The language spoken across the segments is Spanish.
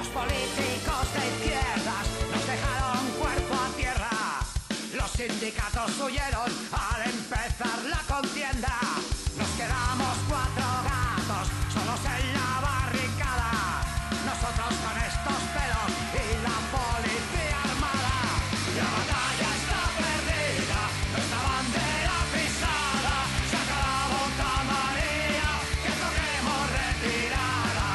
Los políticos de izquierdas nos dejaron cuerpo a tierra. Los sindicatos huyeron al empezar la contienda. Nos quedamos 4 gatos solos en la barricada. Nosotros con estos pelos y la policía armada. La batalla está perdida, nuestra bandera pisada. Se acabó la manía, que toquemos retirada.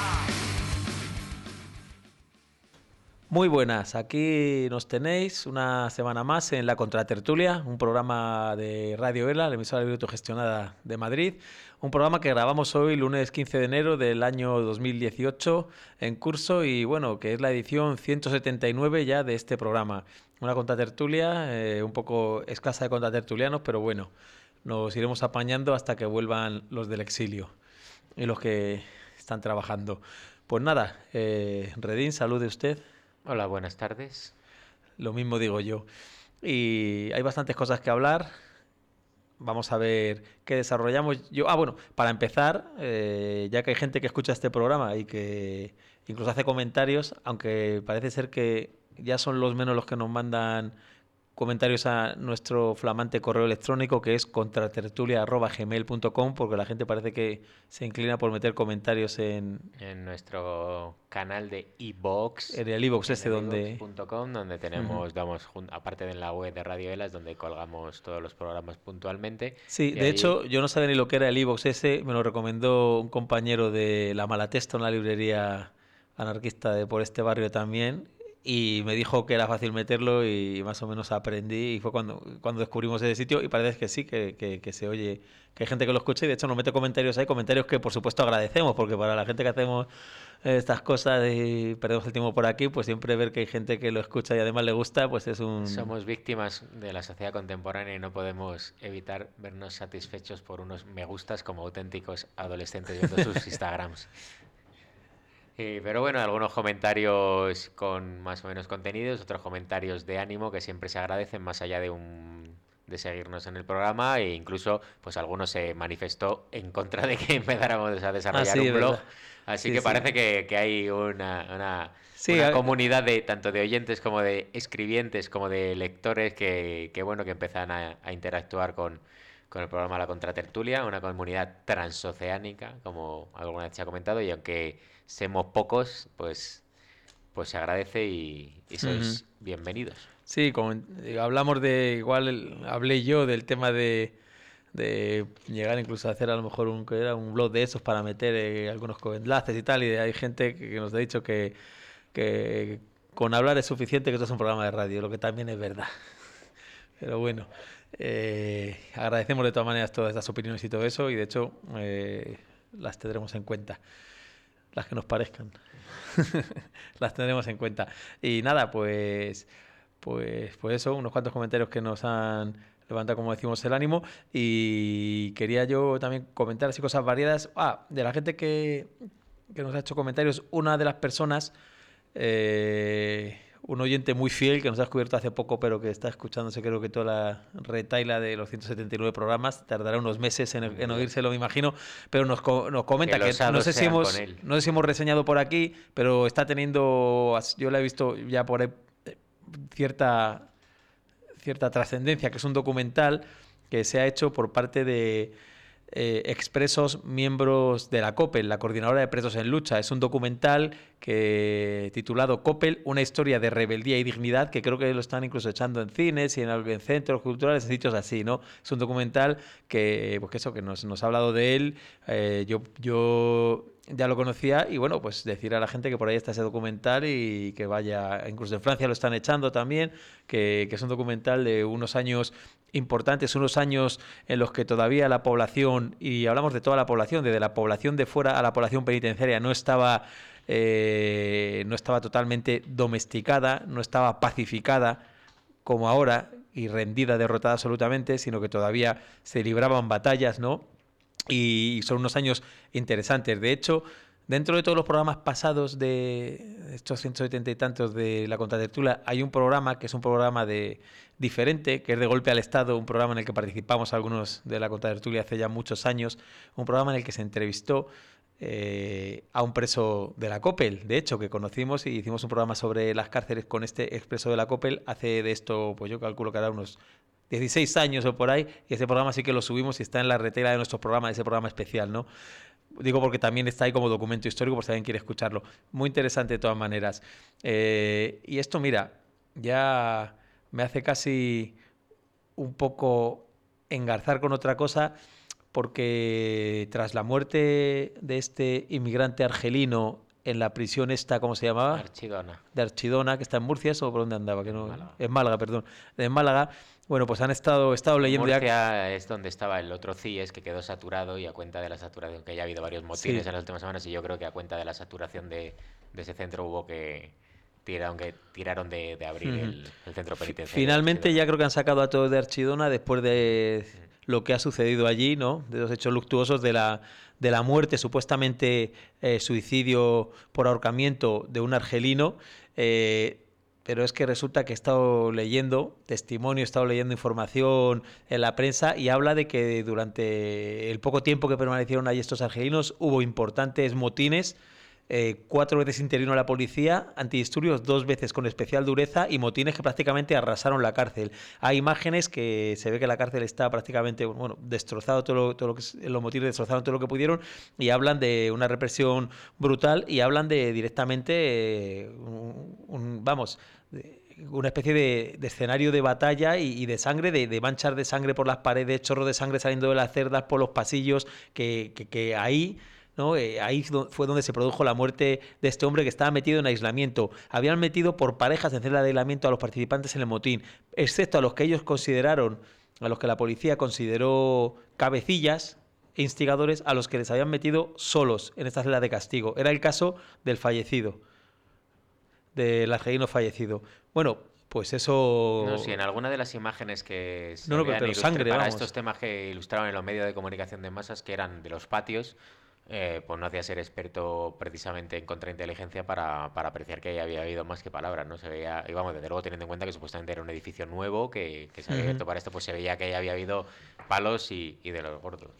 Muy buenas, aquí nos tenéis una semana más en La Contratertulia, un programa de Radio ELA, la emisora libre autogestionada de Madrid, un programa que grabamos hoy, lunes 15 de enero del año 2018, en curso y bueno, que es la edición 179 ya de este programa. Una contratertulia, un poco escasa de contratertulianos, pero bueno, nos iremos apañando hasta que vuelvan los del exilio y los que están trabajando. Pues nada, Redín, salude usted. Hola, buenas tardes. Lo mismo digo yo. Y hay bastantes cosas que hablar. Vamos a ver qué desarrollamos. Bueno, para empezar, ya que hay gente que escucha este programa y que incluso hace comentarios, aunque parece ser que ya son los menos los que nos mandan comentarios a nuestro flamante correo electrónico, que es contratertulia@gmail.com, porque la gente parece que se inclina por meter comentarios en nuestro canal de iVoox, en el iVoox donde tenemos, aparte de la web de Radio ELA, es donde colgamos todos los programas puntualmente. Sí, de hecho, yo no sabía ni lo que era el iVoox me lo recomendó un compañero de La Malatesta, una librería anarquista por este barrio también, y me dijo que era fácil meterlo y más o menos aprendí, y fue cuando descubrimos ese sitio, y parece que sí, que se oye, que hay gente que lo escucha y de hecho nos mete comentarios ahí, comentarios que por supuesto agradecemos, porque para la gente que hacemos estas cosas y perdemos el tiempo por aquí, pues siempre ver que hay gente que lo escucha y además le gusta, pues es un... Somos víctimas de la sociedad contemporánea y no podemos evitar vernos satisfechos por unos me gustas como auténticos adolescentes viendo sus Instagrams. Pero bueno, algunos comentarios con más o menos contenidos, otros comentarios de ánimo que siempre se agradecen más allá de seguirnos en el programa, e incluso pues algunos se manifestó en contra de que empezáramos a desarrollar un blog. ¿Verdad? Así sí, que sí. parece que hay una comunidad tanto de oyentes como de escribientes como de lectores que empiezan a interactuar con el programa La Contratertulia, una comunidad transoceánica, como alguna vez se ha comentado, y aunque seamos pocos, pues se agradece y sois bienvenidos. Sí, hablamos hablé yo del tema de llegar incluso a hacer a lo mejor un blog de esos para meter algunos enlaces y tal, y hay gente que nos ha dicho que con hablar es suficiente, que esto es un programa de radio, lo que también es verdad. Pero bueno, agradecemos de todas maneras todas estas opiniones y todo eso, y de hecho las tendremos en cuenta, las que nos parezcan. Las tendremos en cuenta. Y nada, pues eso, unos cuantos comentarios que nos han levantado, como decimos, el ánimo, y quería yo también comentar así cosas variadas. De la gente que nos ha hecho comentarios, una de las personas, un oyente muy fiel que nos ha descubierto hace poco, pero que está escuchándose creo que toda la retaila de los 179 programas, tardará unos meses en oírselo, me imagino, pero nos comenta que no sé si hemos reseñado por aquí, pero está teniendo, yo la he visto ya por ahí, cierta trascendencia, que es un documental que se ha hecho por parte de expresos miembros de la COPEL, la Coordinadora de Presos en Lucha. Es un documental titulado COPEL, una historia de rebeldía y dignidad, que creo que lo están incluso echando en cines y en centros culturales, en sitios así, ¿no? Es un documental que nos ha hablado de él. Yo ya lo conocía, y bueno, pues decir a la gente que por ahí está ese documental y que vaya, incluso en Francia lo están echando también, que es un documental de unos años importantes, unos años en los que todavía la población, y hablamos de toda la población, desde la población de fuera a la población penitenciaria, no estaba totalmente domesticada, no estaba pacificada como ahora y rendida, derrotada absolutamente, sino que todavía se libraban batallas, ¿no? Y son unos años interesantes. De hecho, dentro de todos los programas pasados de estos 170 y tantos de La Contratertulia, hay un programa que es un programa diferente, que es de Golpe al Estado, un programa en el que participamos algunos de La Contratertulia hace ya muchos años, un programa en el que se entrevistó a un preso de la Copel, de hecho, que conocimos y hicimos un programa sobre las cárceles con este expreso de la Copel hace de esto, pues yo calculo que hará unos 16 años o por ahí, y ese programa sí que lo subimos y está en la retela de nuestros programas, ese programa especial, ¿no? Digo porque también está ahí como documento histórico, por si alguien quiere escucharlo. Muy interesante de todas maneras. Y esto, mira, ya me hace casi un poco engarzar con otra cosa, porque tras la muerte de este inmigrante argelino en la prisión esta, ¿cómo se llamaba? Archidona. De Archidona, que está en Murcia, ¿o por dónde andaba? Que no, en Málaga, perdón. En Málaga, bueno, pues han estado leyendo Murcia ya... es donde estaba el otro CIES, que quedó saturado, y a cuenta de la saturación, que ya ha habido varios motines en las últimas semanas, y yo creo que a cuenta de la saturación de ese centro hubo que tiraron de abrir el centro penitenciario. Finalmente ya creo que han sacado a todos de Archidona después de lo que ha sucedido allí, ¿no? De los hechos luctuosos de la muerte, supuestamente suicidio por ahorcamiento de un argelino. Pero es que resulta que he estado leyendo testimonio, he estado leyendo información en la prensa y habla de que durante el poco tiempo que permanecieron allí estos argelinos hubo importantes motines. 4 veces intervino la policía, antidisturbios 2 veces con especial dureza y motines que prácticamente arrasaron la cárcel. Hay imágenes que se ve que la cárcel está prácticamente, bueno, destrozado, todo lo que los motines destrozaron todo lo que pudieron, y hablan de una represión brutal y hablan de directamente una especie de escenario de batalla y de sangre, de manchas de sangre por las paredes, chorros de sangre saliendo de las cerdas por los pasillos, que ahí... ¿no? Ahí fue donde se produjo la muerte de este hombre, que estaba metido en aislamiento. Habían metido por parejas en celda de aislamiento a los participantes en el motín, excepto a los que ellos consideraron, a los que la policía consideró cabecillas e instigadores, a los que les habían metido solos en esta celda de castigo. Era el caso del fallecido, del argelino fallecido. Bueno, pues eso... No, sí, en alguna de las imágenes que se pero sangre, para estos temas que ilustraban en los medios de comunicación de masas, que eran de los patios, pues no hacía ser experto precisamente en contrainteligencia para apreciar que había habido más que palabras, ¿no? Se veía, y vamos, desde luego teniendo en cuenta que supuestamente era un edificio nuevo que se había abierto para esto, pues se veía que había habido palos y de los gordos.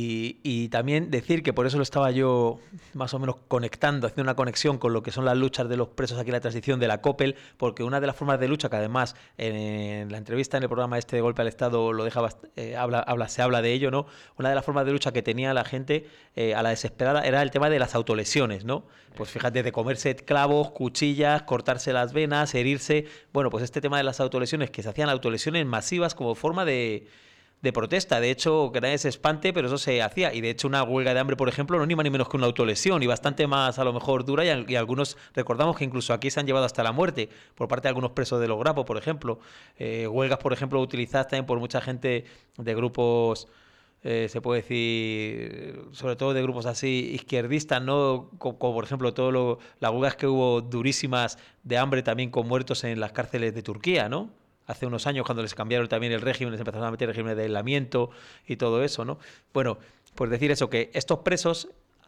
Y también decir que por eso lo estaba yo más o menos conectando, haciendo una conexión con lo que son las luchas de los presos aquí en la transición de la Copel, porque una de las formas de lucha, que además en la entrevista en el programa este de Golpe al Estado lo deja se habla de ello, ¿no? Una de las formas de lucha que tenía la gente a la desesperada era el tema de las autolesiones, ¿no? Pues fíjate, de comerse clavos, cuchillas, cortarse las venas, herirse. Bueno, pues este tema de las autolesiones, que se hacían autolesiones masivas como forma de protesta. De hecho, que nadie se espante, pero eso se hacía. Y de hecho, una huelga de hambre, por ejemplo, no ni más ni menos que una autolesión, y bastante más a lo mejor dura, y algunos recordamos que incluso aquí se han llevado hasta la muerte por parte de algunos presos de los Grapo, por ejemplo. Huelgas, por ejemplo, utilizadas también por mucha gente de grupos... se puede decir, sobre todo de grupos así izquierdistas, ¿no? Como por ejemplo las huelgas que hubo durísimas de hambre también con muertos en las cárceles de Turquía, ¿no? Hace unos años, cuando les cambiaron también el régimen, les empezaron a meter régimen de aislamiento y todo eso, ¿no? Bueno, pues decir eso, que estos presos,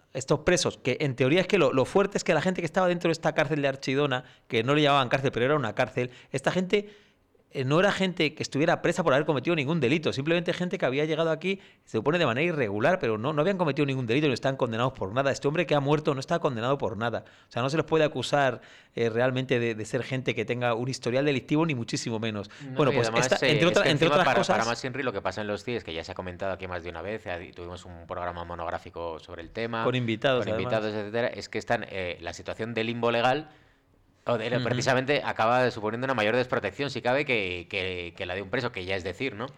que en teoría es que lo fuerte es que la gente que estaba dentro de esta cárcel de Archidona, que no le llamaban cárcel, pero era una cárcel, esta gente... no era gente que estuviera presa por haber cometido ningún delito, simplemente gente que había llegado aquí, se supone de manera irregular, pero no habían cometido ningún delito, no están condenados por nada. Este hombre que ha muerto no está condenado por nada. O sea, no se les puede acusar realmente de ser gente que tenga un historial delictivo, ni muchísimo menos. No, bueno, pues además, entre otras cosas... Para más Henry, lo que pasa en los CIES, que ya se ha comentado aquí más de una vez, tuvimos un programa monográfico sobre el tema, con invitados, etcétera, es que están la situación de limbo legal precisamente acaba suponiendo una mayor desprotección, si cabe, que la de un preso, que ya es decir, ¿no?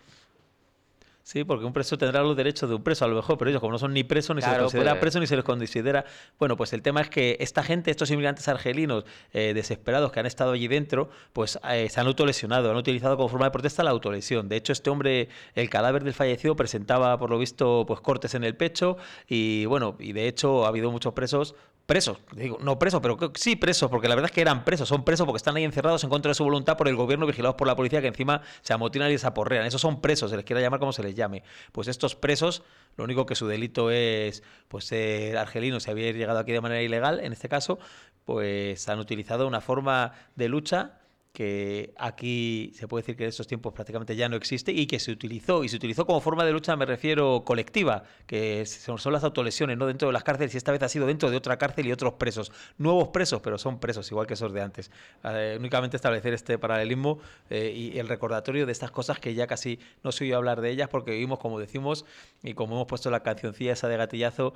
Sí, porque un preso tendrá los derechos de un preso, a lo mejor, pero ellos como no son ni presos, ni se les considera preso, ni se les considera... Bueno, pues el tema es que esta gente, estos inmigrantes argelinos desesperados que han estado allí dentro, pues se han autolesionado, han utilizado como forma de protesta la autolesión. De hecho, este hombre, el cadáver del fallecido, presentaba, por lo visto, pues cortes en el pecho, y bueno, y de hecho ha habido muchos presos, digo, no presos, pero sí presos, porque la verdad es que eran presos, son presos porque están ahí encerrados en contra de su voluntad por el gobierno, vigilados por la policía, que encima se amotinan y les aporrean. Esos son presos, se les quiera llamar como se les llame. Pues estos presos, lo único que su delito es pues ser argelino, si había llegado aquí de manera ilegal, en este caso, pues han utilizado una forma de lucha que aquí se puede decir que en estos tiempos prácticamente ya no existe y que se utilizó como forma de lucha, me refiero colectiva, que son las autolesiones, ¿no? Dentro de las cárceles, y esta vez ha sido dentro de otra cárcel y otros presos, nuevos presos, pero son presos igual que esos de antes. Únicamente establecer este paralelismo y el recordatorio de estas cosas que ya casi no se oye hablar de ellas, porque vivimos, como decimos, y como hemos puesto la cancioncilla esa de Gatillazo,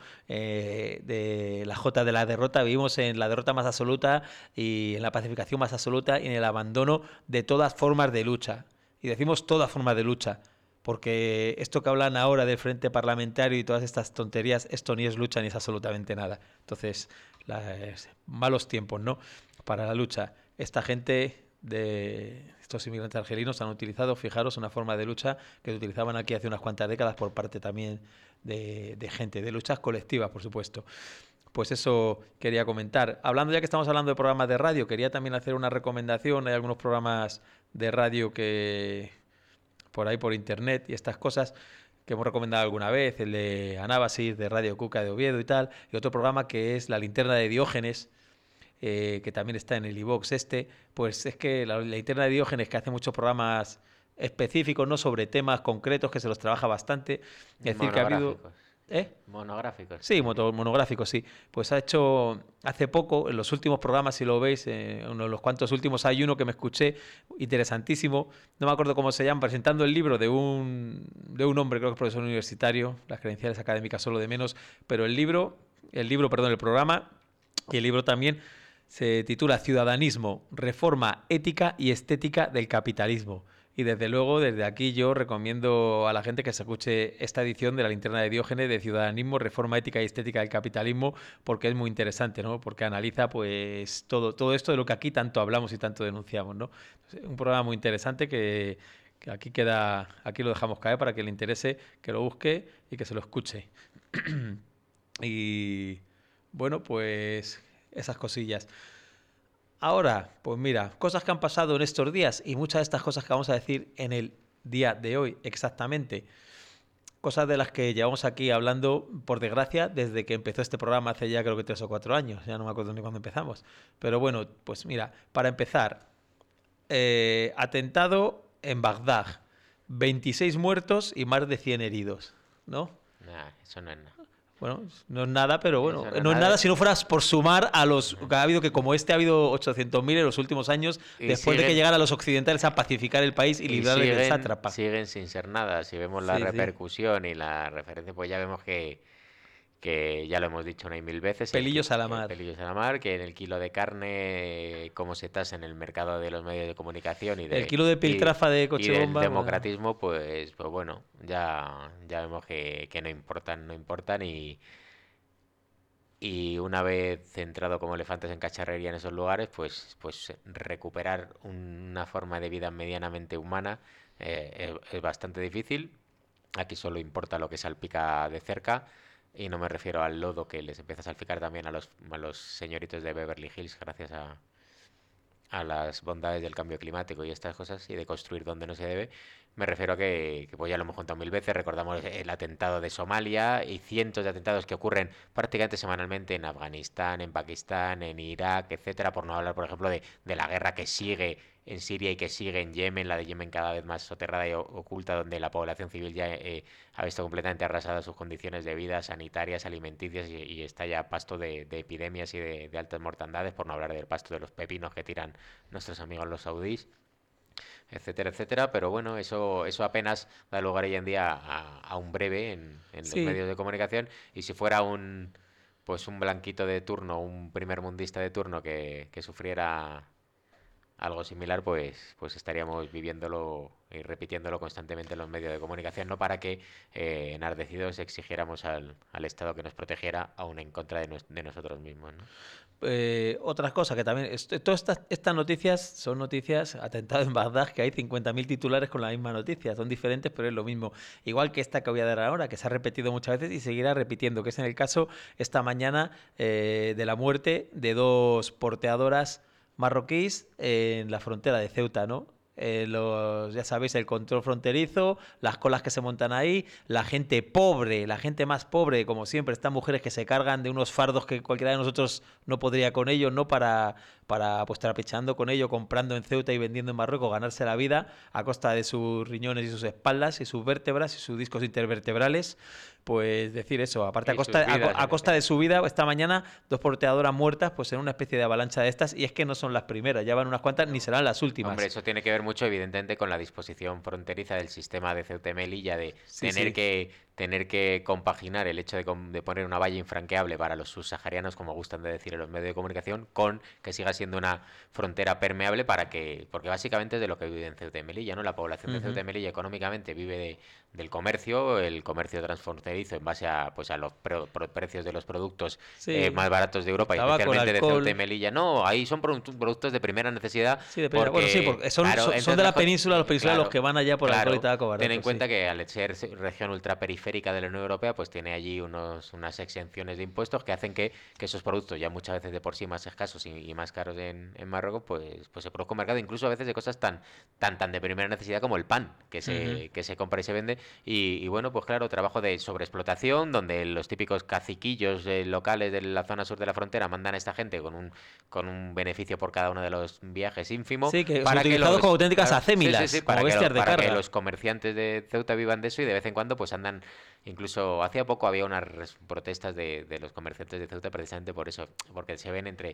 de la Jota de la derrota, vivimos en la derrota más absoluta y en la pacificación más absoluta y en el abandono de todas formas de lucha. Y decimos todas formas de lucha, porque esto que hablan ahora del Frente Parlamentario y todas estas tonterías, esto ni es lucha ni es absolutamente nada. Entonces, malos tiempos, ¿no? Para la lucha. Esta gente estos inmigrantes argelinos han utilizado, fijaros, una forma de lucha que se utilizaban aquí hace unas cuantas décadas por parte también de gente, de luchas colectivas, por supuesto. Pues eso quería comentar. Hablando, ya que estamos hablando de programas de radio, quería también hacer una recomendación. Hay algunos programas de radio que por ahí por internet y estas cosas que hemos recomendado alguna vez, el de Anábasis, de Radio Cuca de Oviedo y tal, y otro programa que es La Linterna de Diógenes, que también está en el iVoox pues es que la Linterna de Diógenes, que hace muchos programas específicos, no sobre temas concretos, que se los trabaja bastante. Es decir, que ha habido... Monográficos. Sí, monográficos, sí. Pues ha hecho hace poco, en los últimos programas, si lo veis, uno de los cuantos últimos, hay uno que me escuché, interesantísimo, no me acuerdo cómo se llama, presentando el libro de un hombre, creo que es profesor universitario, las credenciales académicas solo de menos, pero el programa y el libro también se titula Ciudadanismo, Reforma Ética y Estética del Capitalismo. Y desde luego, desde aquí yo recomiendo a la gente que se escuche esta edición de La Linterna de Diógenes de Ciudadanismo, Reforma Ética y Estética del Capitalismo, porque es muy interesante, ¿no? Porque analiza pues todo esto de lo que aquí tanto hablamos y tanto denunciamos, ¿no? Un programa muy interesante que aquí lo dejamos caer para que le interese, que lo busque y que se lo escuche. Y bueno, pues esas cosillas. Ahora, pues mira, cosas que han pasado en estos días y muchas de estas cosas que vamos a decir en el día de hoy exactamente. Cosas de las que llevamos aquí hablando, por desgracia, desde que empezó este programa hace ya creo que 3 o 4 años. Ya no me acuerdo ni cuándo empezamos. Pero bueno, pues mira, para empezar, atentado en Bagdad. 26 muertos y más de 100 heridos, ¿no? Nah, eso no es nada. Bueno, no es nada, pero bueno, no es nada si no fueras por sumar a los que ha habido, que como ha habido 800.000 en los últimos años, después de que llegaran los occidentales a pacificar el país y librarle del sátrapa. Siguen sin ser nada. Si vemos la repercusión y la referencia, pues ya vemos que ya lo hemos dicho una y mil veces. Pelillos a la mar. Pelillos a la mar, que en el kilo de carne, cómo se tasa en el mercado de los medios de comunicación el kilo de piltrafa de coche bomba. Y del democratismo, pues bueno, ya vemos que no importan y una vez centrado como elefantes en cacharrería en esos lugares, pues recuperar una forma de vida medianamente humana es bastante difícil. Aquí solo importa lo que salpica de cerca. Y no me refiero al lodo que les empieza a salpicar también a los señoritos de Beverly Hills gracias a las bondades del cambio climático y estas cosas y de construir donde no se debe. Me refiero a que pues ya lo hemos contado 1000 veces, recordamos el atentado de Somalia y cientos de atentados que ocurren prácticamente semanalmente en Afganistán, en Pakistán, en Irak, etcétera, por no hablar, por ejemplo, de la guerra que sigue en Siria y que sigue en Yemen, la de Yemen cada vez más soterrada y oculta, donde la población civil ya ha visto completamente arrasadas sus condiciones de vida, sanitarias, alimenticias y está ya pasto de epidemias y de altas mortandades, por no hablar del pasto de los pepinos que tiran nuestros amigos los saudíes, etcétera, etcétera. Pero bueno, eso apenas da lugar hoy en día a un breve en los medios de comunicación, y si fuera un blanquito de turno, un primer mundista de turno que sufriera algo similar, pues estaríamos viviéndolo y repitiéndolo constantemente en los medios de comunicación, no para que enardecidos exigiéramos al Estado que nos protegiera aún en contra de nosotros mismos, ¿no? Otra cosa que también... Todas estas noticias son noticias, atentado en Bagdad, que hay 50.000 titulares con la misma noticia. Son diferentes, pero es lo mismo. Igual que esta que voy a dar ahora, que se ha repetido muchas veces y seguirá repitiendo, que es en el caso esta mañana de la muerte de 2 porteadoras marroquíes en la frontera de Ceuta, ¿no? Ya sabéis, el control fronterizo, las colas que se montan ahí, la gente pobre, la gente más pobre, como siempre, estas mujeres que se cargan de unos fardos que cualquiera de nosotros no podría con ellos, ¿no? Para para pues trapicheando con ello, comprando en Ceuta y vendiendo en Marruecos, ganarse la vida a costa de sus riñones y sus espaldas y sus vértebras y sus discos intervertebrales. Pues decir eso, aparte a costa de su vida, esta mañana 2 porteadoras muertas pues en una especie de avalancha de estas, y es que no son las primeras, ya van unas cuantas, ni serán las últimas. Hombre, eso tiene que ver mucho evidentemente con la disposición fronteriza del sistema de Ceuta y Melilla, de tener que compaginar el hecho de poner una valla infranqueable para los subsaharianos, como gustan de decir en los medios de comunicación, con que siga siendo una frontera permeable porque básicamente es de lo que vive en Ceuta y Melilla, ¿no? La población de Ceuta y Melilla económicamente vive del comercio, el comercio transfronterizo en base a los precios de los productos más baratos de Europa, y especialmente de Ceuta y Melilla. No, ahí son productos de primera necesidad. Sí, de primera, porque son de la península, los peninsulas los que van allá por alcohol y tabaco barato. Ten en cuenta que al ser región ultraperiférica de la Unión Europea, pues tiene allí unas exenciones de impuestos que hacen que esos productos, ya muchas veces de por sí más escasos y más caros en Marruecos, pues se produzca un mercado incluso a veces de cosas tan de primera necesidad como el pan, que se compra y se vende. Y bueno, pues claro, trabajo de sobreexplotación, donde los típicos caciquillos locales de la zona sur de la frontera mandan a esta gente con un beneficio por cada uno de los viajes ínfimo. Sí, que son utilizados como auténticas acémilas, como bestias de carga. Para que los comerciantes de Ceuta vivan de eso, y de vez en cuando pues andan. Incluso hacía poco había unas protestas de los comerciantes de Ceuta precisamente por eso, porque se ven entre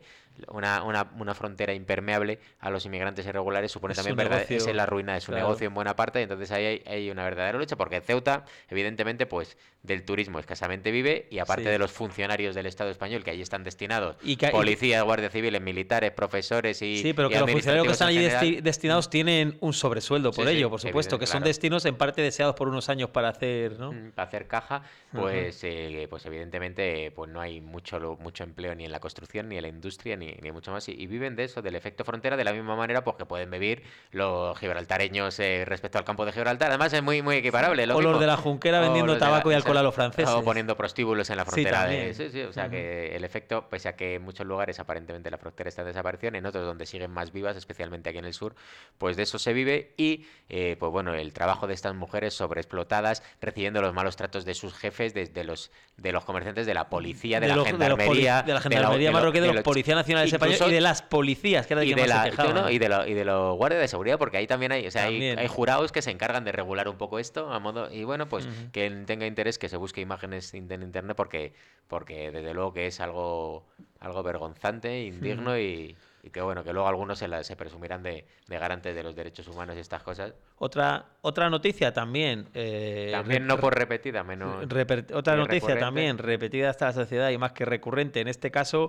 una frontera impermeable a los inmigrantes irregulares, supone también es la ruina de su negocio en buena parte, y entonces ahí hay una verdadera lucha, porque Ceuta, evidentemente, pues del turismo escasamente vive, y aparte de los funcionarios del Estado español que allí están destinados, policías, guardias civiles, militares, profesores y... Sí, pero que los funcionarios que están allí destinados tienen un sobresueldo por ello, por supuesto, que son destinos en parte deseados por unos años para hacer, ¿no? Para hacer caja, pues evidentemente pues no hay mucho empleo ni en la construcción, ni en la industria, ni mucho más, y viven de eso, del efecto frontera, de la misma manera pues que pueden vivir los gibraltareños respecto al campo de Gibraltar. Además es muy equiparable. O los de la Junquera vendiendo tabaco y alcohol a los franceses. O poniendo prostíbulos en la frontera. O sea que el efecto, pese a que en muchos lugares aparentemente la frontera está en desaparición, en otros donde siguen más vivas, especialmente aquí en el sur, pues de eso se vive. Y pues bueno, el trabajo de estas mujeres sobreexplotadas, recibiendo los malos tratos de sus jefes, de los comerciantes, de la policía, de la gendarmería, de la gendarmería marroquí, de los policías nacionales españoles y de las policías, que era de quien más se quejaban. Y de los guardias de seguridad, porque ahí también hay jurados que se encargan de regular un poco esto a modo, y bueno, pues quien tenga interés que se busque imágenes en internet, porque desde luego que es algo vergonzante, indigno, y que bueno, que luego algunos se presumirán de garantes de los derechos humanos y estas cosas. Otra noticia también. También no por repetida, menos. Otra noticia también repetida hasta la sociedad y más que recurrente. En este caso,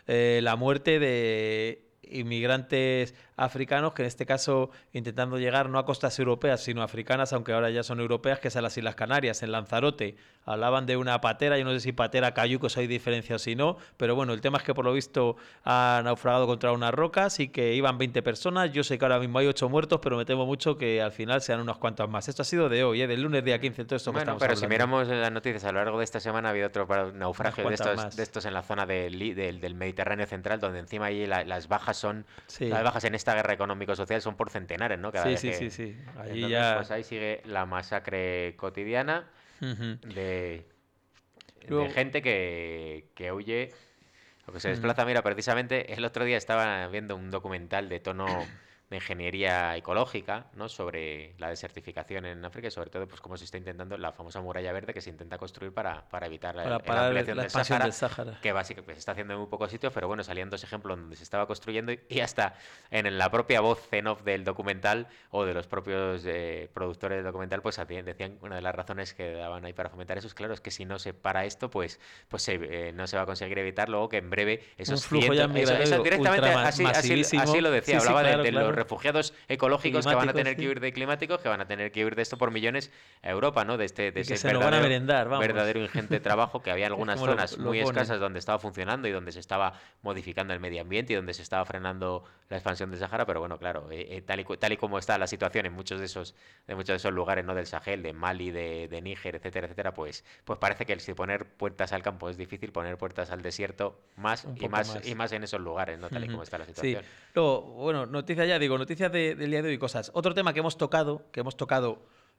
la muerte de inmigrantes africanos, que en este caso intentando llegar no a costas europeas sino africanas, aunque ahora ya son europeas, que es a las Islas Canarias, en Lanzarote. Hablaban de una patera, yo no sé si patera cayucos hay diferencia o si no, pero bueno, el tema es que por lo visto ha naufragado contra unas rocas y que iban 20 personas. Yo sé que ahora mismo hay 8 muertos, pero me temo mucho que al final sean unos cuantos más. Esto ha sido de hoy, del lunes día 15, todo esto que estamos hablando. Pero si miramos las noticias a lo largo de esta semana, ha habido otro naufragio de estos en la zona del Mediterráneo central, donde encima ahí las bajas son... Sí. Las bajas en esta guerra económico-social son por centenares, ¿no? Allí entonces, ya... Pues ahí sigue la masacre cotidiana de gente que huye, o que se desplaza. Mira, precisamente el otro día estaba viendo un documental de tono de ingeniería ecológica, ¿no? Sobre la desertificación en África y sobre todo pues cómo se está intentando la famosa muralla verde que se intenta construir para evitar la ampliación del Sáhara, que básicamente se está haciendo en muy pocos sitios, pero bueno, salían 2 ejemplos donde se estaba construyendo y hasta en la propia voz en off del documental o de los propios productores del documental, pues decían una de las razones que daban ahí para fomentar eso es, claro, es que si no se para esto, pues no se va a conseguir evitar luego que en breve esos flujo eso directamente así lo decía, hablaba de los refugiados ecológicos que van a tener que huir de climáticos, que van a tener que huir de esto por millones a Europa, ¿no? De ese verdadero ingente trabajo, que había algunas zonas muy escasas donde estaba funcionando y donde se estaba modificando el medio ambiente y donde se estaba frenando la expansión del Sahara, pero bueno, claro, tal y como está la situación en muchos de esos lugares, ¿no? Del Sahel, de Mali, de Níger, etcétera, pues parece que si poner puertas al campo es difícil, poner puertas al desierto más en esos lugares, ¿no? Tal y como está la situación. Sí. Luego, bueno, noticias del día de hoy, cosas. Otro tema que hemos tocado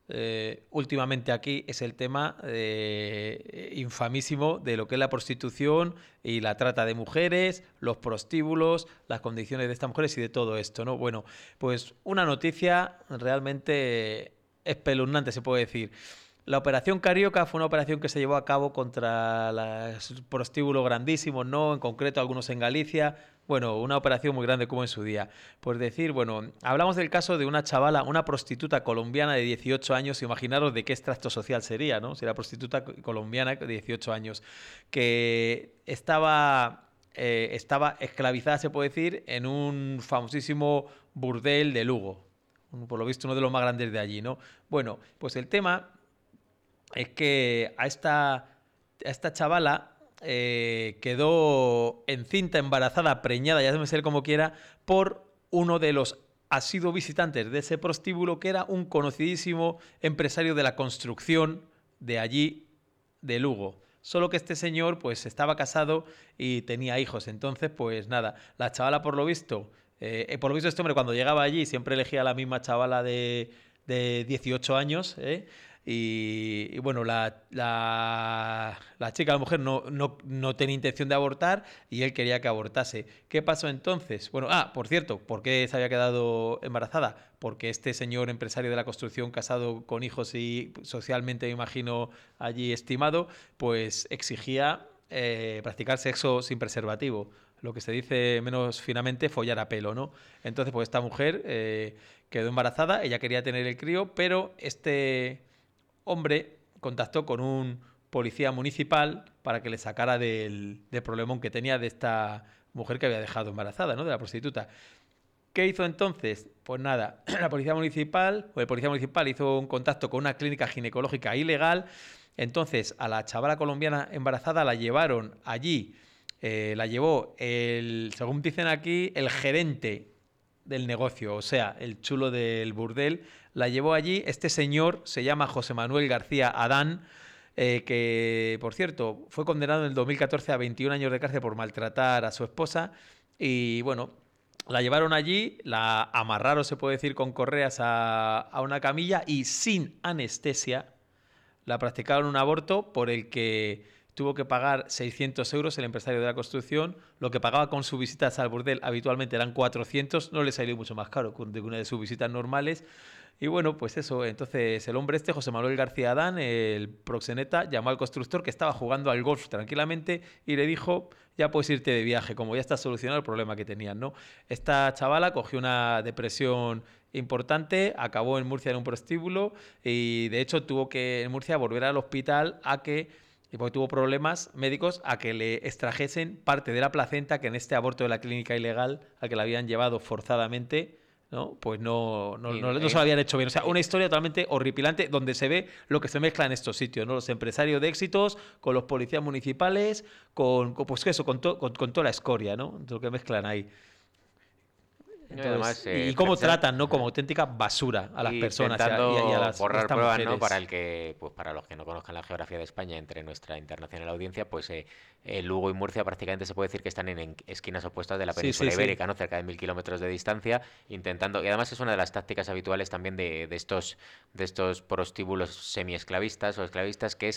últimamente aquí es el tema infamísimo de lo que es la prostitución y la trata de mujeres, los prostíbulos, las condiciones de estas mujeres y de todo esto, ¿no? Bueno, pues una noticia realmente espeluznante, se puede decir. La operación Carioca fue una operación que se llevó a cabo contra los prostíbulos grandísimos, ¿no? En concreto algunos en Galicia. Bueno, una operación muy grande como en su día. Pues decir, bueno, hablamos del caso de una chavala, una prostituta colombiana de 18 años. Imaginaros de qué extracto social sería, ¿no? Si era prostituta colombiana de 18 años, que estaba esclavizada, se puede decir, en un famosísimo burdel de Lugo. Por lo visto, uno de los más grandes de allí, ¿no? Bueno, pues el tema es que a esta chavala quedó encinta, embarazada, preñada, ya se me como quiera, por uno de los asiduos visitantes de ese prostíbulo, que era un conocidísimo empresario de la construcción de allí, de Lugo. Solo que este señor pues estaba casado y tenía hijos. Entonces, pues nada, la chavala por lo visto este hombre cuando llegaba allí siempre elegía a la misma chavala de 18 años, y bueno, la chica, la mujer, no tenía intención de abortar y él quería que abortase. ¿Qué pasó entonces? Bueno, por cierto, ¿por qué se había quedado embarazada? Porque este señor empresario de la construcción, casado con hijos y socialmente, me imagino, allí estimado, pues exigía practicar sexo sin preservativo. Lo que se dice menos finamente, follar a pelo, ¿no? Entonces, pues esta mujer quedó embarazada, ella quería tener el crío, pero este hombre contactó con un policía municipal para que le sacara del problemón que tenía de esta mujer que había dejado embarazada, ¿no? De la prostituta. ¿Qué hizo entonces? Pues nada, el policía municipal hizo un contacto con una clínica ginecológica ilegal. Entonces, a la chavala colombiana embarazada la llevaron allí. La llevó, según dicen aquí, el gerente del negocio, o sea, el chulo del burdel, la llevó allí. Este señor se llama José Manuel García Adán, que, por cierto, fue condenado en el 2014 a 21 años de cárcel por maltratar a su esposa. Y bueno, la llevaron allí, la amarraron, se puede decir, con correas a una camilla y sin anestesia la practicaron un aborto por el que tuvo que pagar 600 euros el empresario de la construcción. Lo que pagaba con sus visitas al burdel habitualmente eran 400, no le salió mucho más caro que una de sus visitas normales. Y bueno, pues eso, entonces el hombre José Manuel García Adán, el proxeneta, llamó al constructor que estaba jugando al golf tranquilamente y le dijo, ya puedes irte de viaje, como ya está solucionado el problema que tenían, ¿no? Esta chavala cogió una depresión importante, acabó en Murcia en un prostíbulo y de hecho tuvo que en Murcia volver al hospital porque tuvo problemas médicos, a que le extrajesen parte de la placenta que en este aborto de la clínica ilegal al que la habían llevado forzadamente, ¿no? Pues no se lo habían hecho bien. O sea, una historia totalmente horripilante donde se ve lo que se mezcla en estos sitios, ¿no? Los empresarios de éxitos con los policías municipales, con toda la escoria, ¿no? Lo que mezclan ahí. Entonces, además, y cómo tratan, ¿no? Como auténtica basura a las personas y a las borrar pruebas, ¿no? Para los que no conozcan la geografía de España, entre nuestra internacional audiencia, pues Lugo y Murcia prácticamente se puede decir que están en esquinas opuestas de la península ibérica, ¿no? Cerca de 1000 kilómetros de distancia, intentando, y además es una de las tácticas habituales también de estos prostíbulos semiesclavistas o esclavistas, que es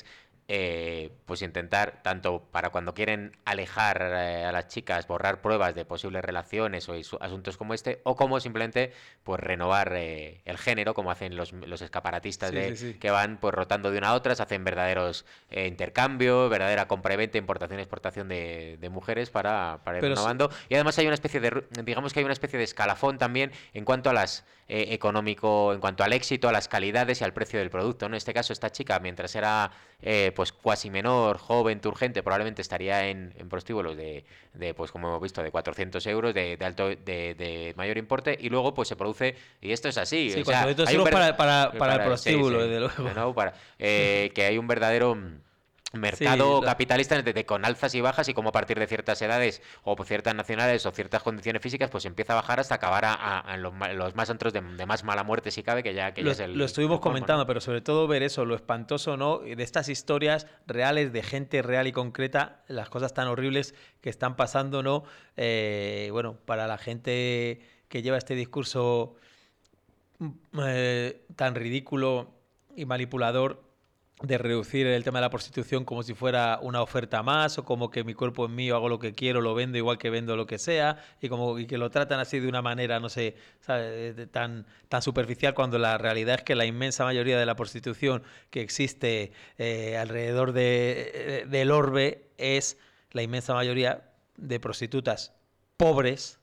pues intentar, tanto para cuando quieren alejar a las chicas, borrar pruebas de posibles relaciones o asuntos como este, o como simplemente pues renovar el género, como hacen los escaparatistas que van pues rotando de una a otra, se hacen verdaderos intercambios, verdadera compra y venta, importación y exportación de mujeres para ir renovando. Y además hay una especie de escalafón también en cuanto a las económico, en cuanto al éxito, a las calidades y al precio del producto, ¿no? En este caso, esta chica, mientras era pues cuasi menor, joven, turgente, probablemente estaría en prostíbulos de pues como hemos visto, de 400 euros de mayor importe, y luego pues se produce, y esto es así, sí, 400 euros para el prostíbulo, desde luego. No, que hay un verdadero mercado capitalista con alzas y bajas, y como a partir de ciertas edades o ciertas nacionalidades o ciertas condiciones físicas pues empieza a bajar hasta acabar en los más antros de más mala muerte, si cabe, que ya es el... Lo estuvimos comentando, ¿no? Pero sobre todo ver eso, lo espantoso, ¿no? De estas historias reales de gente real y concreta, las cosas tan horribles que están pasando, ¿no? Bueno, para la gente que lleva este discurso tan ridículo y manipulador de reducir el tema de la prostitución como si fuera una oferta más, o como que mi cuerpo es mío, hago lo que quiero, lo vendo igual que vendo lo que sea, y que lo tratan así de una manera, no sé, tan superficial, cuando la realidad es que la inmensa mayoría de la prostitución que existe alrededor del orbe es la inmensa mayoría de prostitutas pobres,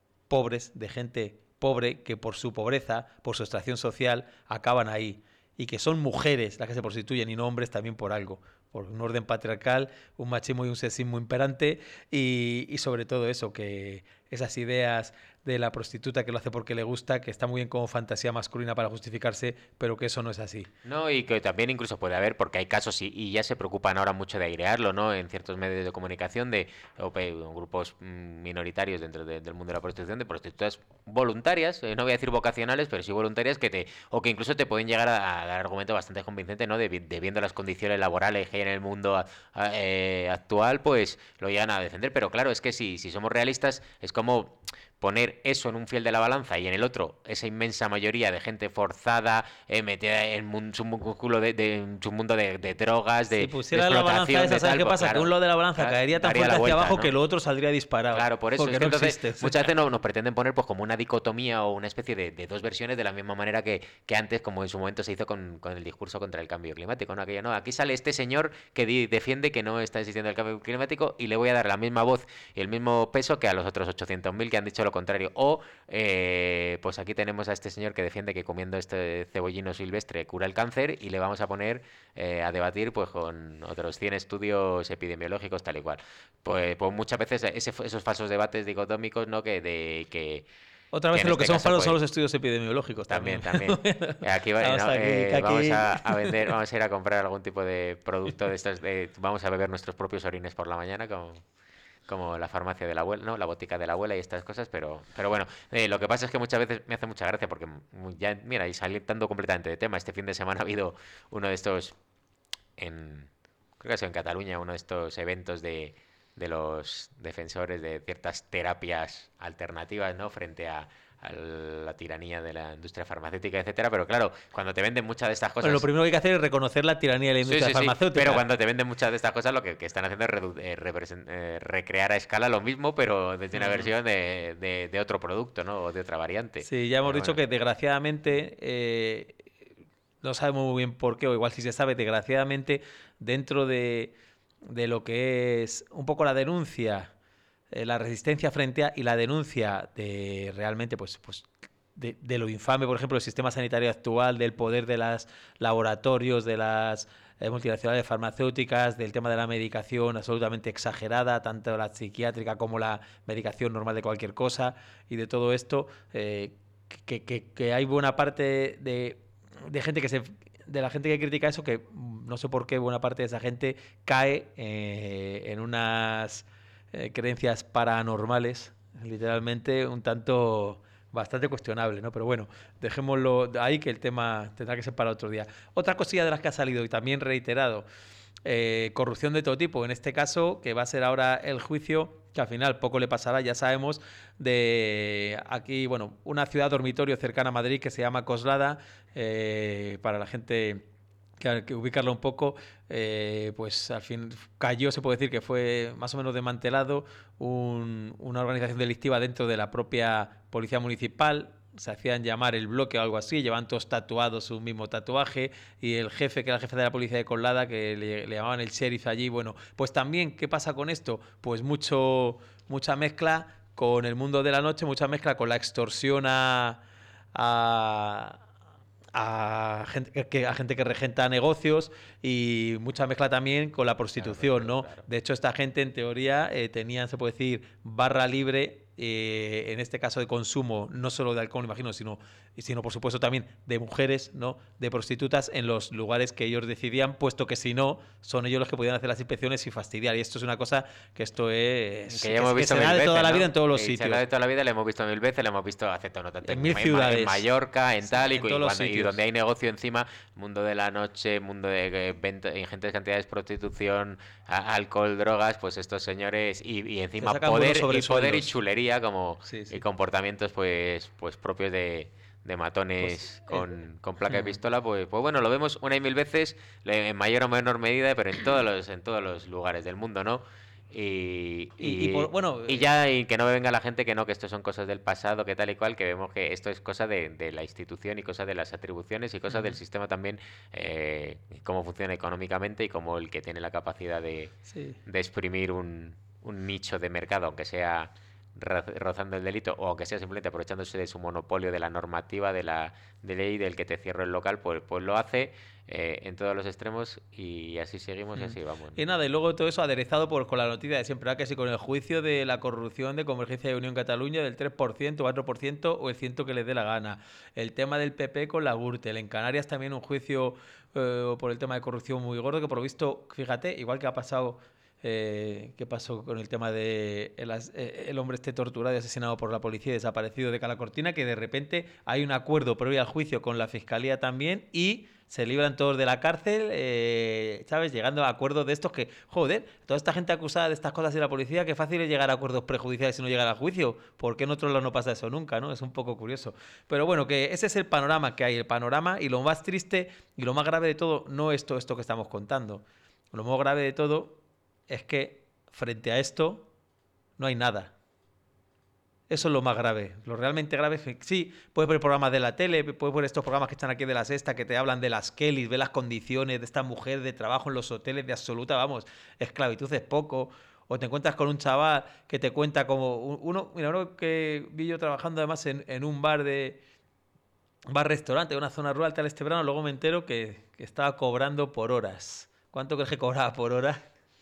de gente pobre, que por su pobreza, por su extracción social, acaban ahí. Y que son mujeres las que se prostituyen y no hombres también por algo. Por un orden patriarcal, un machismo y un sexismo imperante, y sobre todo eso, que esas ideas de la prostituta que lo hace porque le gusta, que está muy bien como fantasía masculina para justificarse, pero que eso no es así. No, y que también incluso puede haber, porque hay casos y ya se preocupan ahora mucho de airearlo, ¿no? En ciertos medios de comunicación de grupos minoritarios dentro del mundo de la prostitución, de prostitutas voluntarias, no voy a decir vocacionales, pero sí voluntarias, o que incluso te pueden llegar a dar argumentos bastante convincentes, ¿no? De viendo las condiciones laborales que hay en el mundo actual, pues lo llegan a defender. Pero claro, es que si somos realistas, es como poner eso en un fiel de la balanza y en el otro esa inmensa mayoría de gente forzada, metida en su músculo en su mundo de drogas, de pusiera la balanza esa, ¿sabes qué pasa? Claro, que un lado de la balanza caería tan fuerte hacia abajo, ¿no? Que lo otro saldría disparado. Claro, por eso es que no entonces existe. Muchas veces nos pretenden poner pues como una dicotomía o una especie de dos versiones, de la misma manera que antes, como en su momento se hizo con el discurso contra el cambio climático, ¿no? Aquello, no, aquí sale este señor que defiende que no está existiendo el cambio climático y le voy a dar la misma voz y el mismo peso que a los otros 800.000 que han dicho lo contrario. O pues aquí tenemos a este señor que defiende que comiendo este cebollino silvestre cura el cáncer, y le vamos a poner a debatir pues con otros 100 estudios epidemiológicos tal y cual. Pues muchas veces esos falsos debates dicotómicos, ¿no? Otra vez lo que son falsos son los estudios epidemiológicos también. Aquí vamos a vender, vamos a ir a comprar algún tipo de producto de estos, vamos a beber nuestros propios orines por la mañana, como la farmacia de la abuela, ¿no? La botica de la abuela y estas cosas, pero bueno, lo que pasa es que muchas veces me hace mucha gracia porque ya, mira, y saliendo completamente de tema, este fin de semana ha habido uno de estos, creo que ha sido en Cataluña, uno de estos eventos de los defensores de ciertas terapias alternativas, ¿no? Frente a la tiranía de la industria farmacéutica, etcétera. Pero claro, cuando te venden muchas de estas cosas... Bueno, lo primero que hay que hacer es reconocer la tiranía de la industria farmacéutica. Pero cuando te venden muchas de estas cosas, lo que están haciendo es recrear a escala lo mismo, pero desde una versión de otro producto, ¿no? O de otra variante. Sí, ya hemos dicho que desgraciadamente, no sabemos muy bien por qué, o igual si se sabe, desgraciadamente, dentro de lo que es un poco la denuncia, la resistencia frente a, y la denuncia de realmente pues de lo infame, por ejemplo, el sistema sanitario actual, del poder de los laboratorios, de las multinacionales farmacéuticas, del tema de la medicación absolutamente exagerada, tanto la psiquiátrica como la medicación normal de cualquier cosa, y de todo esto, que hay buena parte de gente de la gente que critica eso, que no sé por qué buena parte de esa gente cae en unas creencias paranormales, literalmente un tanto bastante cuestionable, ¿no? Pero bueno, dejémoslo ahí, que el tema tendrá que ser para otro día. Otra cosilla de las que ha salido y también reiterado, corrupción de todo tipo, en este caso, que va a ser ahora el juicio, que al final poco le pasará, ya sabemos, de aquí, bueno, una ciudad dormitorio cercana a Madrid que se llama Coslada, para la gente que ubicarlo un poco, pues al fin cayó, se puede decir que fue más o menos desmantelado una organización delictiva dentro de la propia policía municipal. Se hacían llamar el bloque o algo así, llevaban todos tatuados un mismo tatuaje, y el jefe, que era el jefe de la policía de Coslada, que le llamaban el sheriff allí. Bueno, pues también, ¿qué pasa con esto? Pues mucha mezcla con el mundo de la noche, mucha mezcla con la extorsión a gente que regenta negocios, y mucha mezcla también con la prostitución, ¿no? Claro. De hecho, esta gente, en teoría, tenían, se puede decir, barra libre, en este caso de consumo, no solo de alcohol, imagino, sino por supuesto también de mujeres, ¿no? De prostitutas, en los lugares que ellos decidían, puesto que si no, son ellos los que podían hacer las inspecciones y fastidiar. Y esto es una cosa que esto es... Que ya hemos visto mil veces, de toda la vida en todos los sitios. Se da de toda la vida, lo hemos visto 1000 veces, lo hemos visto hace no tanto, en 1000 ciudades. En Mallorca, en tal, y donde hay negocio encima, mundo de la noche, mundo de ingentes cantidades de prostitución, alcohol, drogas, pues estos señores, y encima poder y chulería, como sí. Y comportamientos pues propios de de matones con placa de pistola, pues bueno, lo vemos una y mil veces, en mayor o menor medida, pero en todos los lugares del mundo, ¿no? Y que no me venga la gente que esto son cosas del pasado, que tal y cual, que vemos que esto es cosa de la institución y cosa de las atribuciones y cosas del sistema también, cómo funciona económicamente y cómo el que tiene la capacidad de exprimir un nicho de mercado, aunque sea rozando el delito o aunque sea simplemente aprovechándose de su monopolio, de la normativa, de ley, del que te cierro el local, pues lo hace en todos los extremos y así seguimos y así vamos. Y nada, y luego todo eso aderezado con la noticia de siempre, ¿verdad? Que si con el juicio de la corrupción de Convergencia de Unión Cataluña del 3%, 4% o el 100% que les dé la gana. El tema del PP con la Gürtel. En Canarias también un juicio por el tema de corrupción muy gordo que por lo visto, fíjate, igual que ha pasado... ¿qué pasó con el tema de el hombre torturado y asesinado por la policía y desaparecido de Calacortina? Que de repente hay un acuerdo previo al juicio con la fiscalía también y se libran todos de la cárcel, ¿sabes? Llegando a acuerdos de estos que, joder, toda esta gente acusada de estas cosas de la policía, qué fácil es llegar a acuerdos prejudiciales y no llegar a juicio. ¿Por qué en otros lados no pasa eso nunca, no? Es un poco curioso. Pero bueno, que ese es el panorama que hay, el panorama, y lo más triste y lo más grave de todo no es todo esto que estamos contando. Lo más grave de todo es que frente a esto no hay nada. Eso es lo más grave. Lo realmente grave es que sí, puedes ver programas de la tele, puedes ver estos programas que están aquí de La Sexta que te hablan de las Kellys, ve las condiciones de esta mujer de trabajo en los hoteles de absoluta, vamos, esclavitud es poco. O te encuentras con un chaval que te cuenta como uno que vi yo trabajando además en un bar-restaurante de una zona rural tal este verano, luego me entero que estaba cobrando por horas. ¿Cuánto crees que cobraba por hora?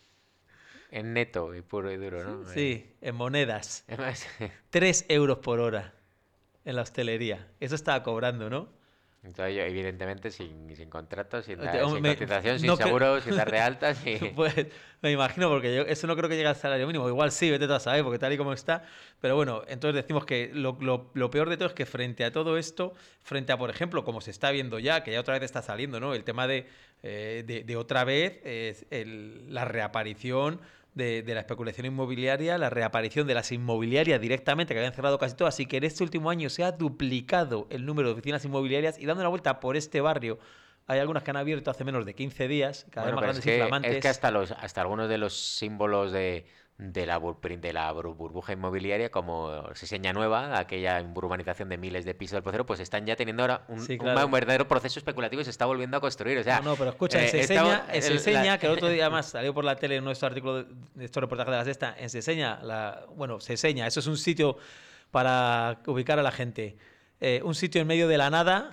En neto y puro y duro, ¿no? Sí, en monedas. 3 euros por hora en la hostelería. Eso estaba cobrando, ¿no? Entonces, yo, evidentemente, sin contrato, sin cotización, sin seguro, sin dar de altas. Pues me imagino, porque eso no creo que llegue al salario mínimo. Igual sí, vete tú a saber, porque tal y como está. Pero bueno, entonces decimos que lo peor de todo es que frente a todo esto, frente a, por ejemplo, como se está viendo ya, que ya otra vez está saliendo, ¿no? El tema de otra vez la reaparición de la especulación inmobiliaria, la reaparición de las inmobiliarias directamente, que habían cerrado casi todas, y que en este último año se ha duplicado el número de oficinas inmobiliarias, y dando una vuelta por este barrio, hay algunas que han abierto hace menos de 15 días, cada vez más grandes y flamantes. Es que hasta algunos de los símbolos de la burbuja inmobiliaria, como Seseña Nueva, aquella urbanización de miles de pisos del Pozuelo, pues están ya teniendo ahora un verdadero proceso especulativo y se está volviendo a construir. O sea, no, pero escucha, en Seseña, que el otro día más salió por la tele en nuestro artículo de estos reportajes de La Sexta, en Seseña, Seseña, eso es un sitio para ubicar a la gente. Un sitio en medio de la nada,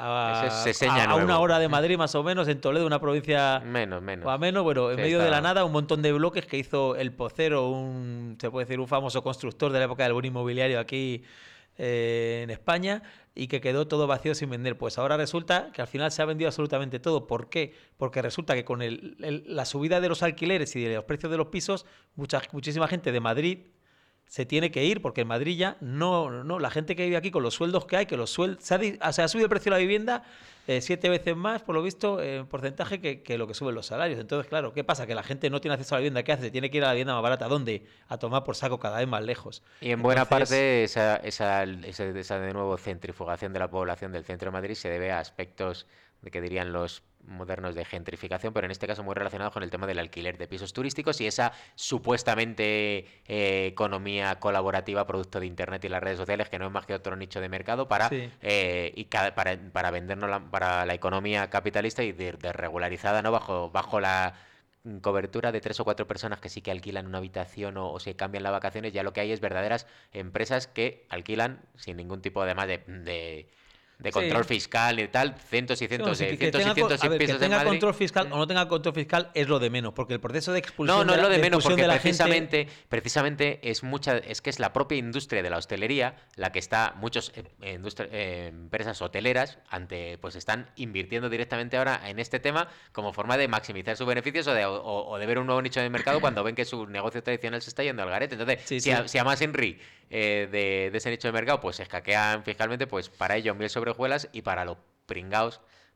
a una hora de Madrid más o menos, en Toledo, una provincia menos o a menos, bueno, en medio de la nada, un montón de bloques que hizo El Pocero, se puede decir un famoso constructor de la época del boom inmobiliario aquí en España, y que quedó todo vacío sin vender. Pues ahora resulta que al final se ha vendido absolutamente todo. ¿Por qué? Porque resulta que con la subida de los alquileres y de los precios de los pisos, muchísima gente de Madrid se tiene que ir, porque en Madrid ya no, la gente que vive aquí con los sueldos que hay, que los sueldos, se ha subido el precio de la vivienda 7 veces más, por lo visto, en porcentaje que lo que suben los salarios. Entonces, claro, ¿qué pasa? Que la gente no tiene acceso a la vivienda. ¿Qué hace? Se tiene que ir a la vivienda más barata. ¿Dónde? A tomar por saco cada vez más lejos. Y en buena parte esa de nuevo centrifugación de la población del centro de Madrid se debe a aspectos de que dirían los modernos de gentrificación, pero en este caso muy relacionado con el tema del alquiler de pisos turísticos y esa supuestamente economía colaborativa producto de Internet y las redes sociales, que no es más que otro nicho de mercado para vendernos para la economía capitalista y desregularizada, ¿no? bajo la cobertura de 3 o 4 personas que sí que alquilan una habitación o se cambian las vacaciones. Ya lo que hay es verdaderas empresas que alquilan sin ningún tipo además de control fiscal y tal, cientos y cientos de pisos en Madrid. Que tenga control fiscal o no tenga control fiscal es lo de menos, porque el proceso de expulsión no es lo de menos, porque precisamente es que es la propia industria de la hostelería la que está, muchas empresas hoteleras pues están invirtiendo directamente ahora en este tema como forma de maximizar sus beneficios o de ver un nuevo nicho de mercado cuando ven que su negocio tradicional se está yendo al garete. Entonces, si a más Henry de ese nicho de mercado pues se escaquean fiscalmente, pues para ellos miel sobre hojuelas, y para los pringaos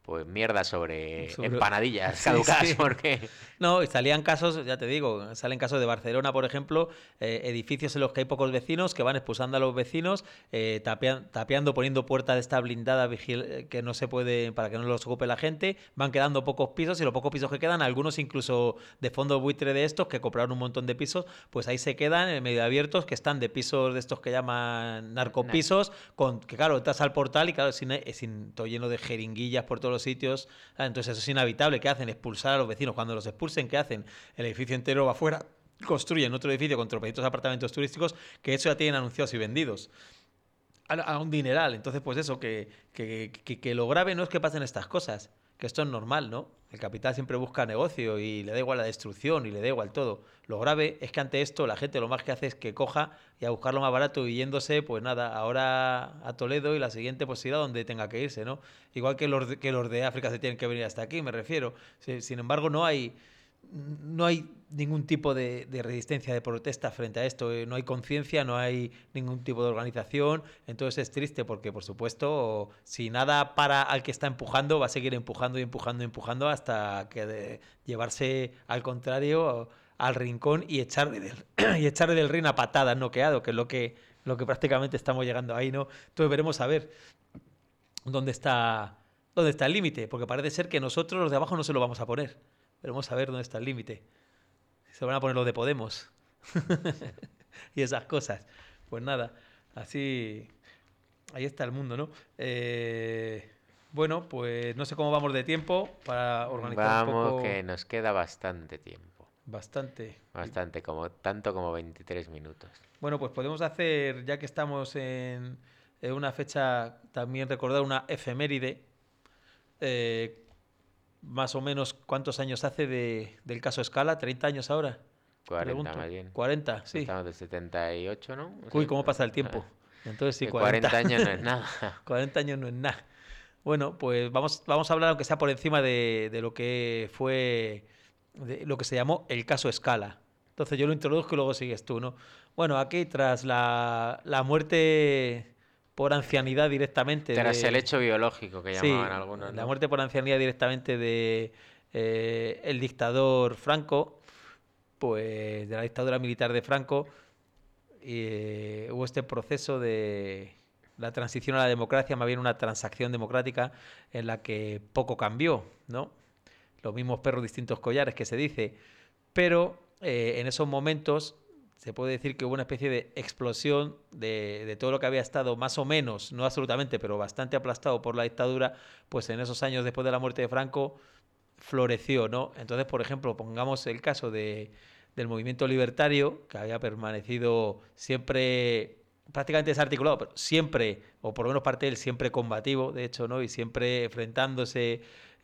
pues mierda sobre empanadillas caducadas, sí. Porque... No, y salían casos, ya te digo, salen casos de Barcelona, por ejemplo, edificios en los que hay pocos vecinos que van expulsando a los vecinos, tapeando, poniendo puertas de esta blindada que no se puede, para que no los ocupe la gente, van quedando pocos pisos y los pocos pisos que quedan, algunos incluso de fondo buitre de estos que compraron un montón de pisos, pues ahí se quedan medio abiertos, que están de pisos de estos que llaman narcopisos, que claro, entras al portal y claro, todo lleno de jeringuillas por todos los sitios, entonces eso es inhabitable. ¿Qué hacen? Expulsar a los vecinos. Cuando los expulsen, ¿qué hacen? El edificio entero va afuera, construyen otro edificio con tropecientos apartamentos turísticos que eso ya tienen anunciados y vendidos a un dineral. Entonces, pues eso, que lo grave no es que pasen estas cosas, que esto es normal, ¿no? El capital siempre busca negocio y le da igual la destrucción y le da igual todo. Lo grave es que ante esto la gente lo más que hace es que coja y a buscar lo más barato y yéndose, pues nada, ahora a Toledo y la siguiente pues irá donde tenga que irse, ¿no? Igual que los de África se tienen que venir hasta aquí, me refiero. Sin embargo, no hay ningún tipo de resistencia, de protesta frente a esto. No hay conciencia, no hay ningún tipo de organización. Entonces es triste porque, por supuesto, si nada para al que está empujando, va a seguir empujando y empujando y empujando hasta que llevarse, al contrario, al rincón y echarle del ring a patadas noqueado, que es lo que prácticamente estamos llegando ahí, ¿no? Entonces veremos a ver dónde está el límite, porque parece ser que nosotros los de abajo no se lo vamos a poner. Pero vamos a ver dónde está el límite. Se van a poner los de Podemos. Y esas cosas. Pues nada, así... Ahí está el mundo, ¿no? Bueno, pues no sé cómo vamos de tiempo para organizar un poco... Vamos, que nos queda bastante tiempo. Bastante, tanto como 23 minutos. Bueno, pues podemos hacer, ya que estamos en una fecha, también recordar una efeméride. Más o menos, ¿cuántos años hace del caso Scala? ¿30 años ahora? 40 más bien. 40, sí. Estamos del 78, ¿no? Uy, ¿cómo pasa el tiempo? Entonces sí, 40 años no es nada. 40 años no es nada. Bueno, pues vamos a hablar, aunque sea por encima de lo que fue, de lo que se llamó el caso Scala. Entonces yo lo introduzco y luego sigues tú, ¿no? Bueno, aquí tras la muerte... por ancianidad directamente. Tras el hecho biológico que llamaban algunos, ¿no? La muerte por ancianidad directamente de el dictador Franco, pues de la dictadura militar de Franco, hubo este proceso de la transición a la democracia, más bien una transacción democrática en la que poco cambió, ¿no? Los mismos perros, distintos collares, que se dice. Pero en esos momentos... se puede decir que hubo una especie de explosión de todo lo que había estado más o menos, no absolutamente, pero bastante aplastado por la dictadura, pues en esos años después de la muerte de Franco floreció, ¿no? Entonces, por ejemplo, pongamos el caso del movimiento libertario, que había permanecido siempre prácticamente desarticulado, pero siempre, o por lo menos parte de él, siempre combativo, de hecho, ¿no? Y siempre enfrentándose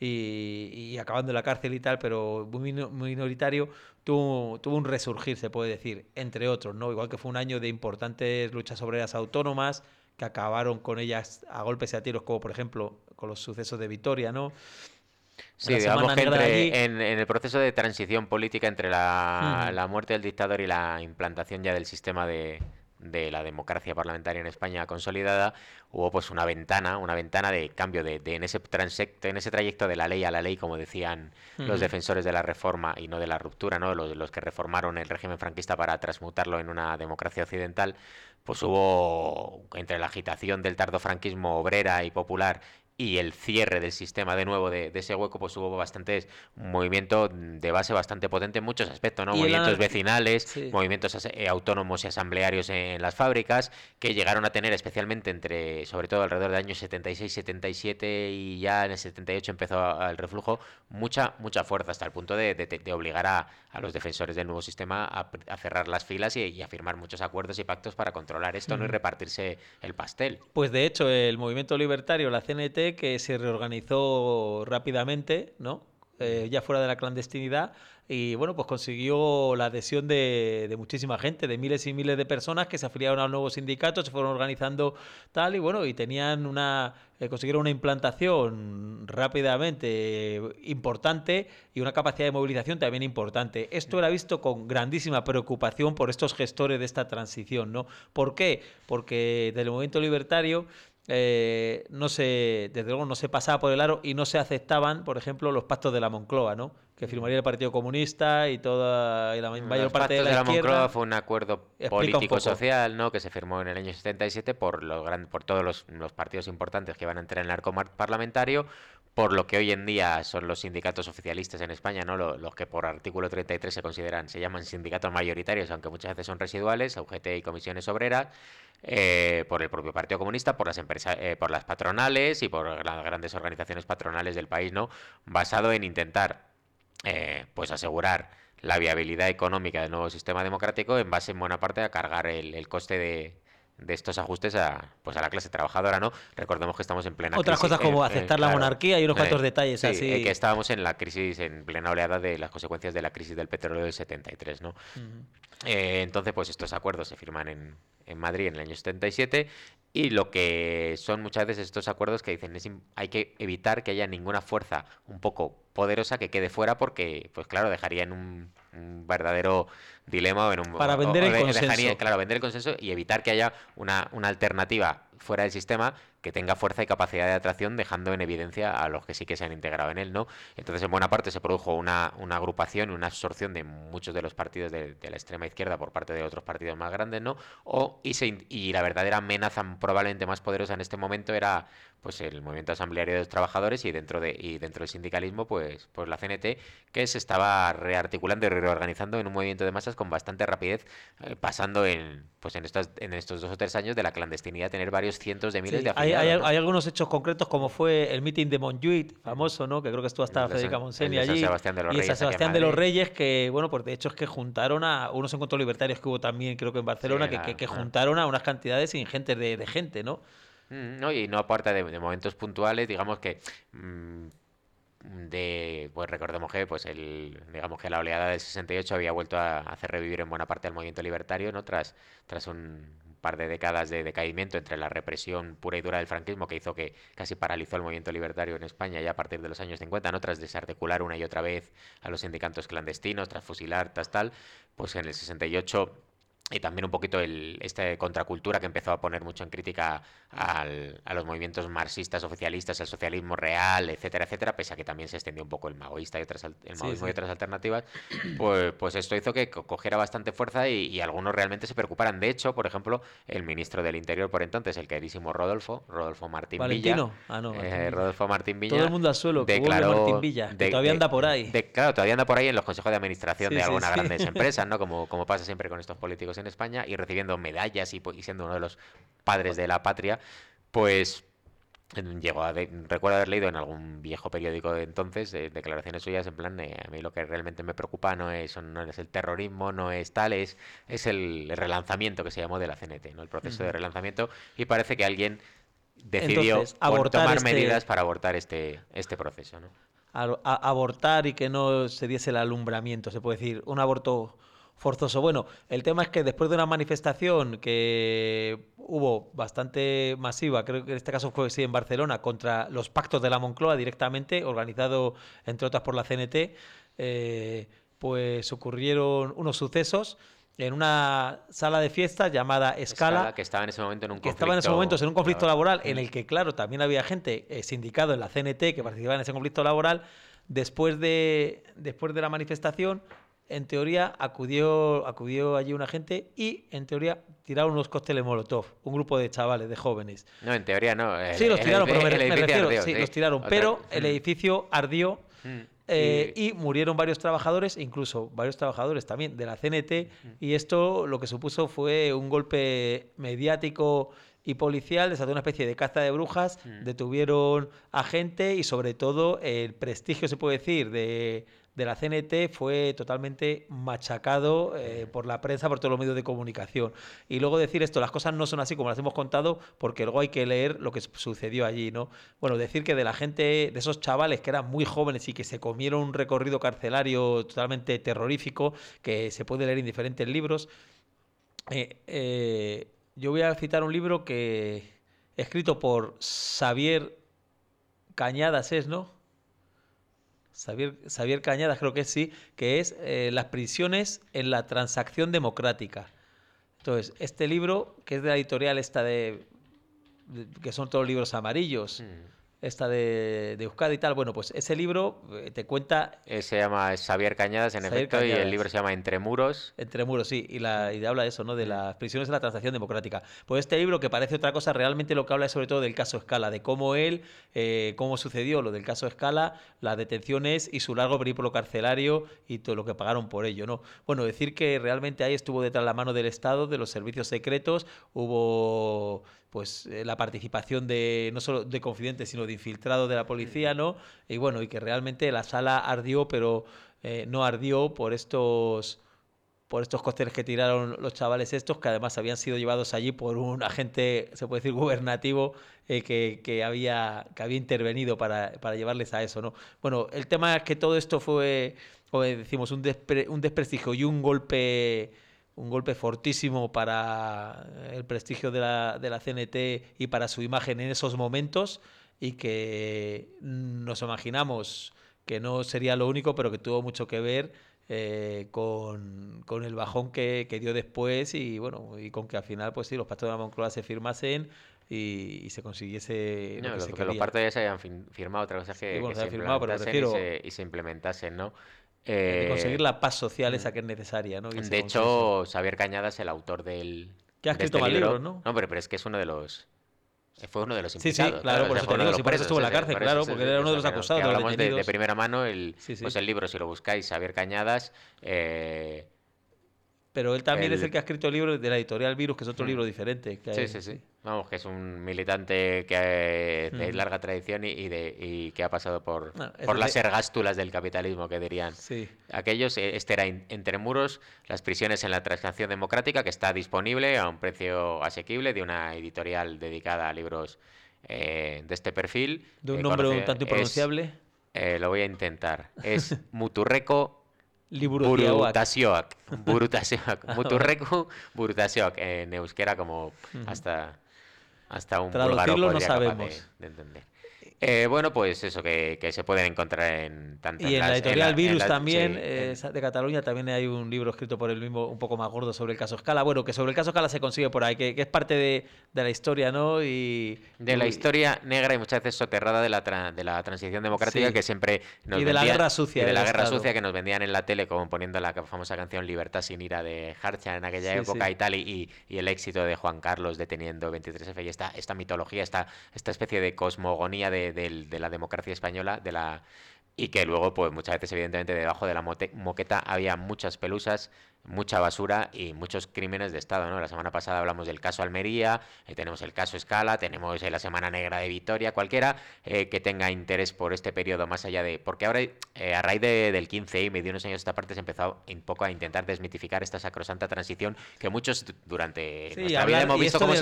y acabando en la cárcel y tal, pero muy minoritario, tuvo un resurgir, se puede decir, entre otros, ¿no? Igual que fue un año de importantes luchas obreras autónomas que acabaron con ellas a golpes y a tiros, como por ejemplo con los sucesos de Vitoria, ¿no? Sí, digamos que en el proceso de transición política entre la muerte del dictador y la implantación ya del sistema de la democracia parlamentaria en España consolidada, hubo pues una ventana de cambio en ese trayecto de la ley a la ley, como decían los defensores de la reforma y no de la ruptura, ¿no? Los que reformaron el régimen franquista para transmutarlo en una democracia occidental, pues hubo, entre la agitación del tardofranquismo obrera y popular y el cierre del sistema de nuevo de ese hueco, pues hubo un movimiento de base bastante potente en muchos aspectos, ¿no? Movimientos vecinales, sí. Movimientos autónomos y asamblearios en las fábricas, que llegaron a tener especialmente sobre todo alrededor del año 76, 77 y ya en el 78 empezó el reflujo, mucha fuerza, hasta el punto de obligar a los defensores del nuevo sistema a cerrar las filas y a firmar muchos acuerdos y pactos para controlar esto, ¿no? Y repartirse el pastel. Pues de hecho el movimiento libertario, la CNT, que se reorganizó rápidamente, ¿no? Ya fuera de la clandestinidad, y bueno, pues consiguió la adhesión de muchísima gente, de miles y miles de personas que se afiliaron a los nuevos sindicatos, se fueron organizando tal, y bueno, y tenían consiguieron una implantación rápidamente importante y una capacidad de movilización también importante. Esto era visto con grandísima preocupación por estos gestores de esta transición, ¿no? ¿Por qué? Porque del movimiento libertario desde luego no se pasaba por el aro y no se aceptaban, por ejemplo, los pactos de la Moncloa, ¿no? Que firmaría el Partido Comunista y toda la mayor parte de la izquierda. Los pactos de la Moncloa fue un acuerdo político-social, ¿no? Que se firmó en el año 77 por todos los partidos importantes que iban a entrar en el arco parlamentario, por lo que hoy en día son los sindicatos oficialistas en España, ¿no? Los que por artículo 33 se llaman sindicatos mayoritarios, aunque muchas veces son residuales, UGT y comisiones obreras. Por el propio Partido Comunista, por las empresas, por las patronales y por las grandes organizaciones patronales del país, ¿no? Basado en intentar pues asegurar la viabilidad económica del nuevo sistema democrático en base en buena parte a cargar el coste de estos ajustes a la clase trabajadora, ¿no? Recordemos que estamos en plena crisis. Otras cosas como aceptar la monarquía y unos cuantos detalles sí, así. Que estábamos en la crisis, en plena oleada de las consecuencias de la crisis del petróleo del 73, ¿no? Entonces, pues estos acuerdos se firman en Madrid en el año 77 y lo que son muchas veces estos acuerdos que dicen hay que evitar que haya ninguna fuerza un poco poderosa que quede fuera porque, pues claro, dejaría en un verdadero dilema para vender el consenso. Vender el consenso y evitar que haya una alternativa fuera del sistema que tenga fuerza y capacidad de atracción, dejando en evidencia a los que sí que se han integrado en él, ¿no? Entonces, en buena parte se produjo una agrupación, una absorción de muchos de los partidos de la extrema izquierda por parte de otros partidos más grandes, ¿no? Y la verdadera amenaza probablemente más poderosa en este momento era pues el movimiento asambleario de los trabajadores y dentro del sindicalismo pues la CNT, que se estaba rearticulando y reorganizando en un movimiento de masas con bastante rapidez, pasando en estos 2 o 3 años de la clandestinidad a tener varios cientos de miles de afiliados. Hay algunos hechos concretos como fue el meeting de Montjuïc, famoso, ¿no? Que creo que estuvo hasta Federica Montseny allí. San Sebastián de los Reyes, San Sebastián de los Reyes, que bueno, pues de hecho es que juntaron a unos encuentros libertarios que hubo también, creo que en Barcelona, que juntaron a unas cantidades ingentes de gente, ¿no? No, y no aparte de momentos puntuales, digamos que pues recordemos que digamos que la oleada del 68 había vuelto a hacer revivir en buena parte al movimiento libertario, ¿no? Tras un par de décadas de decaimiento entre la represión pura y dura del franquismo, que hizo que casi paralizó el movimiento libertario en España ya a partir de los años 50, ¿no? Tras desarticular una y otra vez a los sindicatos clandestinos, tras fusilar, tal, pues en el 68 y también un poquito esta contracultura que empezó a poner mucho en crítica a los movimientos marxistas, oficialistas, el socialismo real, etcétera, etcétera, pese a que también se extendió un poco el maoísmo y otras alternativas, pues esto hizo que cogiera bastante fuerza y algunos realmente se preocuparan. De hecho, por ejemplo, el ministro del Interior por entonces, el queridísimo Rodolfo Martín Valentino. Villa. Rodolfo Martín Villa. Todo el mundo al suelo, declaró, Martín Villa, que todavía anda por ahí. Claro, todavía anda por ahí en los consejos de administración de algunas grandes empresas, ¿no? Como pasa siempre con estos políticos en España, y recibiendo medallas y siendo uno de los padres de la patria, pues recuerdo haber leído en algún viejo periódico de entonces declaraciones suyas en plan a mí lo que realmente me preocupa no es el terrorismo, no es tal, es el relanzamiento que se llamó de la CNT, ¿no? El proceso de relanzamiento, y parece que alguien decidió tomar medidas para abortar este proceso, ¿no? Abortar y que no se diese el alumbramiento, se puede decir, un aborto forzoso. Bueno, el tema es que después de una manifestación que hubo bastante masiva, creo que en este caso fue en Barcelona, contra los pactos de la Moncloa directamente, organizado entre otras por la CNT, pues ocurrieron unos sucesos en una sala de fiestas llamada Scala, que estaba en ese momento en un conflicto laboral, en el que, claro, también había gente sindicado en la CNT que participaba en ese conflicto laboral. Después de la manifestación, en teoría acudió allí una gente y en teoría tiraron unos cócteles Molotov, un grupo de chavales, de jóvenes. No, en teoría no. Sí, los tiraron, pero me refiero, los tiraron, pero el edificio ardió y murieron varios trabajadores, incluso varios trabajadores también de la CNT, y esto lo que supuso fue un golpe mediático y policial, desató una especie de caza de brujas, detuvieron a gente y sobre todo el prestigio, se puede decir, de la CNT fue totalmente machacado por la prensa, por todos los medios de comunicación. Y luego decir esto, las cosas no son así como las hemos contado, porque luego hay que leer lo que sucedió allí, ¿no? Bueno, decir que de la gente, de esos chavales que eran muy jóvenes y que se comieron un recorrido carcelario totalmente terrorífico, que se puede leer en diferentes libros. Yo voy a citar un libro escrito por Xavier Cañadas, ¿no? Xavier Cañadas, creo que sí, que es Las prisiones en la transacción democrática. Entonces, este libro, que es de la editorial esta de que son todos libros amarillos. Esta de Euskadi y tal. Bueno, pues ese libro te cuenta... Se llama Xavier Cañadas, en efecto, Cañadas. Y el libro se llama Entre Muros. Entre Muros, sí, y habla de eso, ¿no? De las prisiones de la transición democrática. Pues este libro, que parece otra cosa, realmente lo que habla es sobre todo del caso Escala, de cómo cómo sucedió lo del caso Escala, las detenciones y su largo periplo carcelario y todo lo que pagaron por ello, ¿no? Bueno, decir que realmente ahí estuvo detrás la mano del Estado, de los servicios secretos, hubo... pues la participación de no solo de confidentes, sino de infiltrados de la policía, ¿no? Y bueno, y que realmente la sala ardió, pero no ardió por estos cócteles que tiraron los chavales estos, que además habían sido llevados allí por un agente, se puede decir, gubernativo, que había intervenido para llevarles a eso, ¿no? Bueno, el tema es que todo esto fue, como decimos, un desprestigio y un golpe fortísimo para el prestigio de la CNT y para su imagen en esos momentos, y que nos imaginamos que no sería lo único, pero que tuvo mucho que ver con el bajón que dio después, y bueno, y con que al final, pues sí, los pactos de la Moncloa se firmasen y se consiguiese lo que se quería. Los pactos ya se habían firmado, otra cosa es que, bueno, que se implementasen y se implementasen, ¿no? De conseguir la paz social esa que es necesaria, ¿no? De hecho, Xavier Cañadas es el autor del... Que ha escrito más libros, ¿no? No, pero es que es uno de los... Fue uno de los implicados. Sí, claro, por eso te digo, por eso estuvo en la cárcel, claro, porque era uno de los acusados. Hablamos de primera mano, pues el libro, si lo buscáis, Xavier Cañadas... Pero él también es el que ha escrito el libro de la editorial Virus, que es otro libro diferente. Que sí. Vamos, que es un militante que de larga tradición y que ha pasado por las ergástulas del capitalismo, que dirían aquellos. Este era Entre Muros, las prisiones en la transición democrática, que está disponible a un precio asequible, de una editorial dedicada a libros de este perfil. De un nombre un tanto impronunciable. Lo voy a intentar. Es Muturreko Burutasioak. Muturreko Burutasioak. En euskera, como hasta un traducirlo búlgaro no sabemos capaz de entender. Bueno, pues eso, que se pueden encontrar en y en la editorial Virus también, de Cataluña, también hay un libro escrito por él mismo, un poco más gordo, sobre el caso Escala. Bueno, que sobre el caso Escala se consigue por ahí, que es parte de la historia, ¿no? Y la historia negra y muchas veces soterrada de la transición democrática, que siempre nos y de la guerra sucia. Y de la guerra sucia que nos vendían en la tele, como poniendo la famosa canción Libertad sin ira de Harcha en aquella época y tal, y el éxito de Juan Carlos deteniendo 23F, y esta mitología, esta especie de cosmogonía de la democracia española, y que luego, pues muchas veces, evidentemente, debajo de la moqueta había muchas pelusas, mucha basura y muchos crímenes de Estado, ¿no? La semana pasada hablamos del caso Almería, tenemos el caso Escala, tenemos la Semana Negra de Vitoria. Cualquiera que tenga interés por este periodo, más allá de... Porque ahora, a raíz del 15M y de unos años esta parte, se empezó un poco a intentar desmitificar esta sacrosanta transición que muchos durante nuestra vida hemos visto como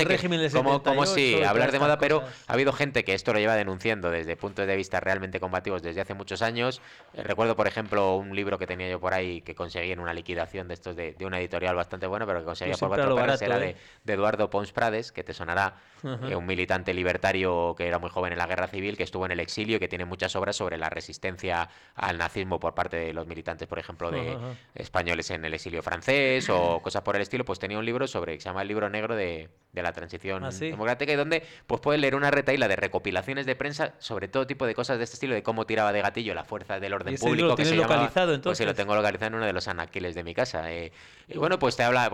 si hablar de moda, pero ha habido gente que esto lo lleva denunciando desde puntos de vista realmente combativos desde hace muchos años. Recuerdo, por ejemplo, un libro que tenía yo por ahí que conseguí en una liquidación de estos de una editorial bastante buena, pero que conseguía por 4 pelas, era de Eduardo Pons Prades, que te sonará, un militante libertario que era muy joven en la guerra civil, que estuvo en el exilio y que tiene muchas obras sobre la resistencia al nazismo por parte de los militantes, por ejemplo, de españoles en el exilio francés o cosas por el estilo. Pues tenía un libro que se llama El Libro Negro de la transición democrática, y donde pues puedes leer una retahíla de recopilaciones de prensa sobre todo tipo de cosas de este estilo, de cómo tiraba de gatillo la fuerza del orden público, que se llamaba, entonces? Pues sí, lo tengo localizado en uno de los anaquiles de mi casa. Y bueno, pues te habla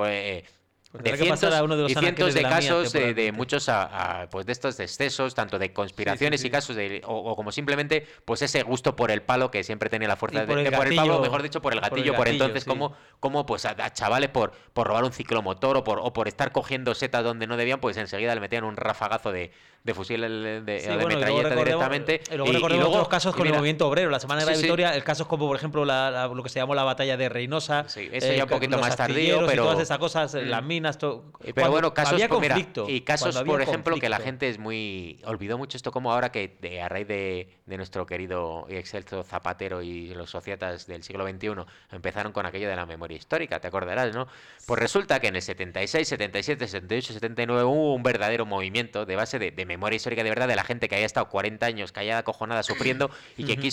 de cientos de casos de muchos pues de estos excesos, tanto de conspiraciones y casos o como simplemente pues ese gusto por el palo que siempre tenía la fuerza por el palo, mejor dicho, por el gatillo, por entonces como pues a chavales por robar un ciclomotor o por estar cogiendo setas donde no debían, pues enseguida le metían un rafagazo de fusil de metralleta directamente. Y luego recordemos otros casos con el movimiento obrero, la Semana Negra de Vitoria, el caso como por ejemplo lo que se llamó la batalla de Reynosa, eso ya un poquito más tardío, pero todas esas cosas, las minas, pero bueno, casos había conflicto, y casos, por ejemplo, que la gente olvidó mucho esto, como ahora que a raíz de nuestro querido y excelso Zapatero y los societas del siglo XXI empezaron con aquello de la memoria histórica, te acordarás, ¿no? Pues resulta que en el 76, 77, 78, 79 hubo un verdadero movimiento de base de memoria histórica de verdad, de la gente que había estado 40 años callada, acojonada, sufriendo, y que quiso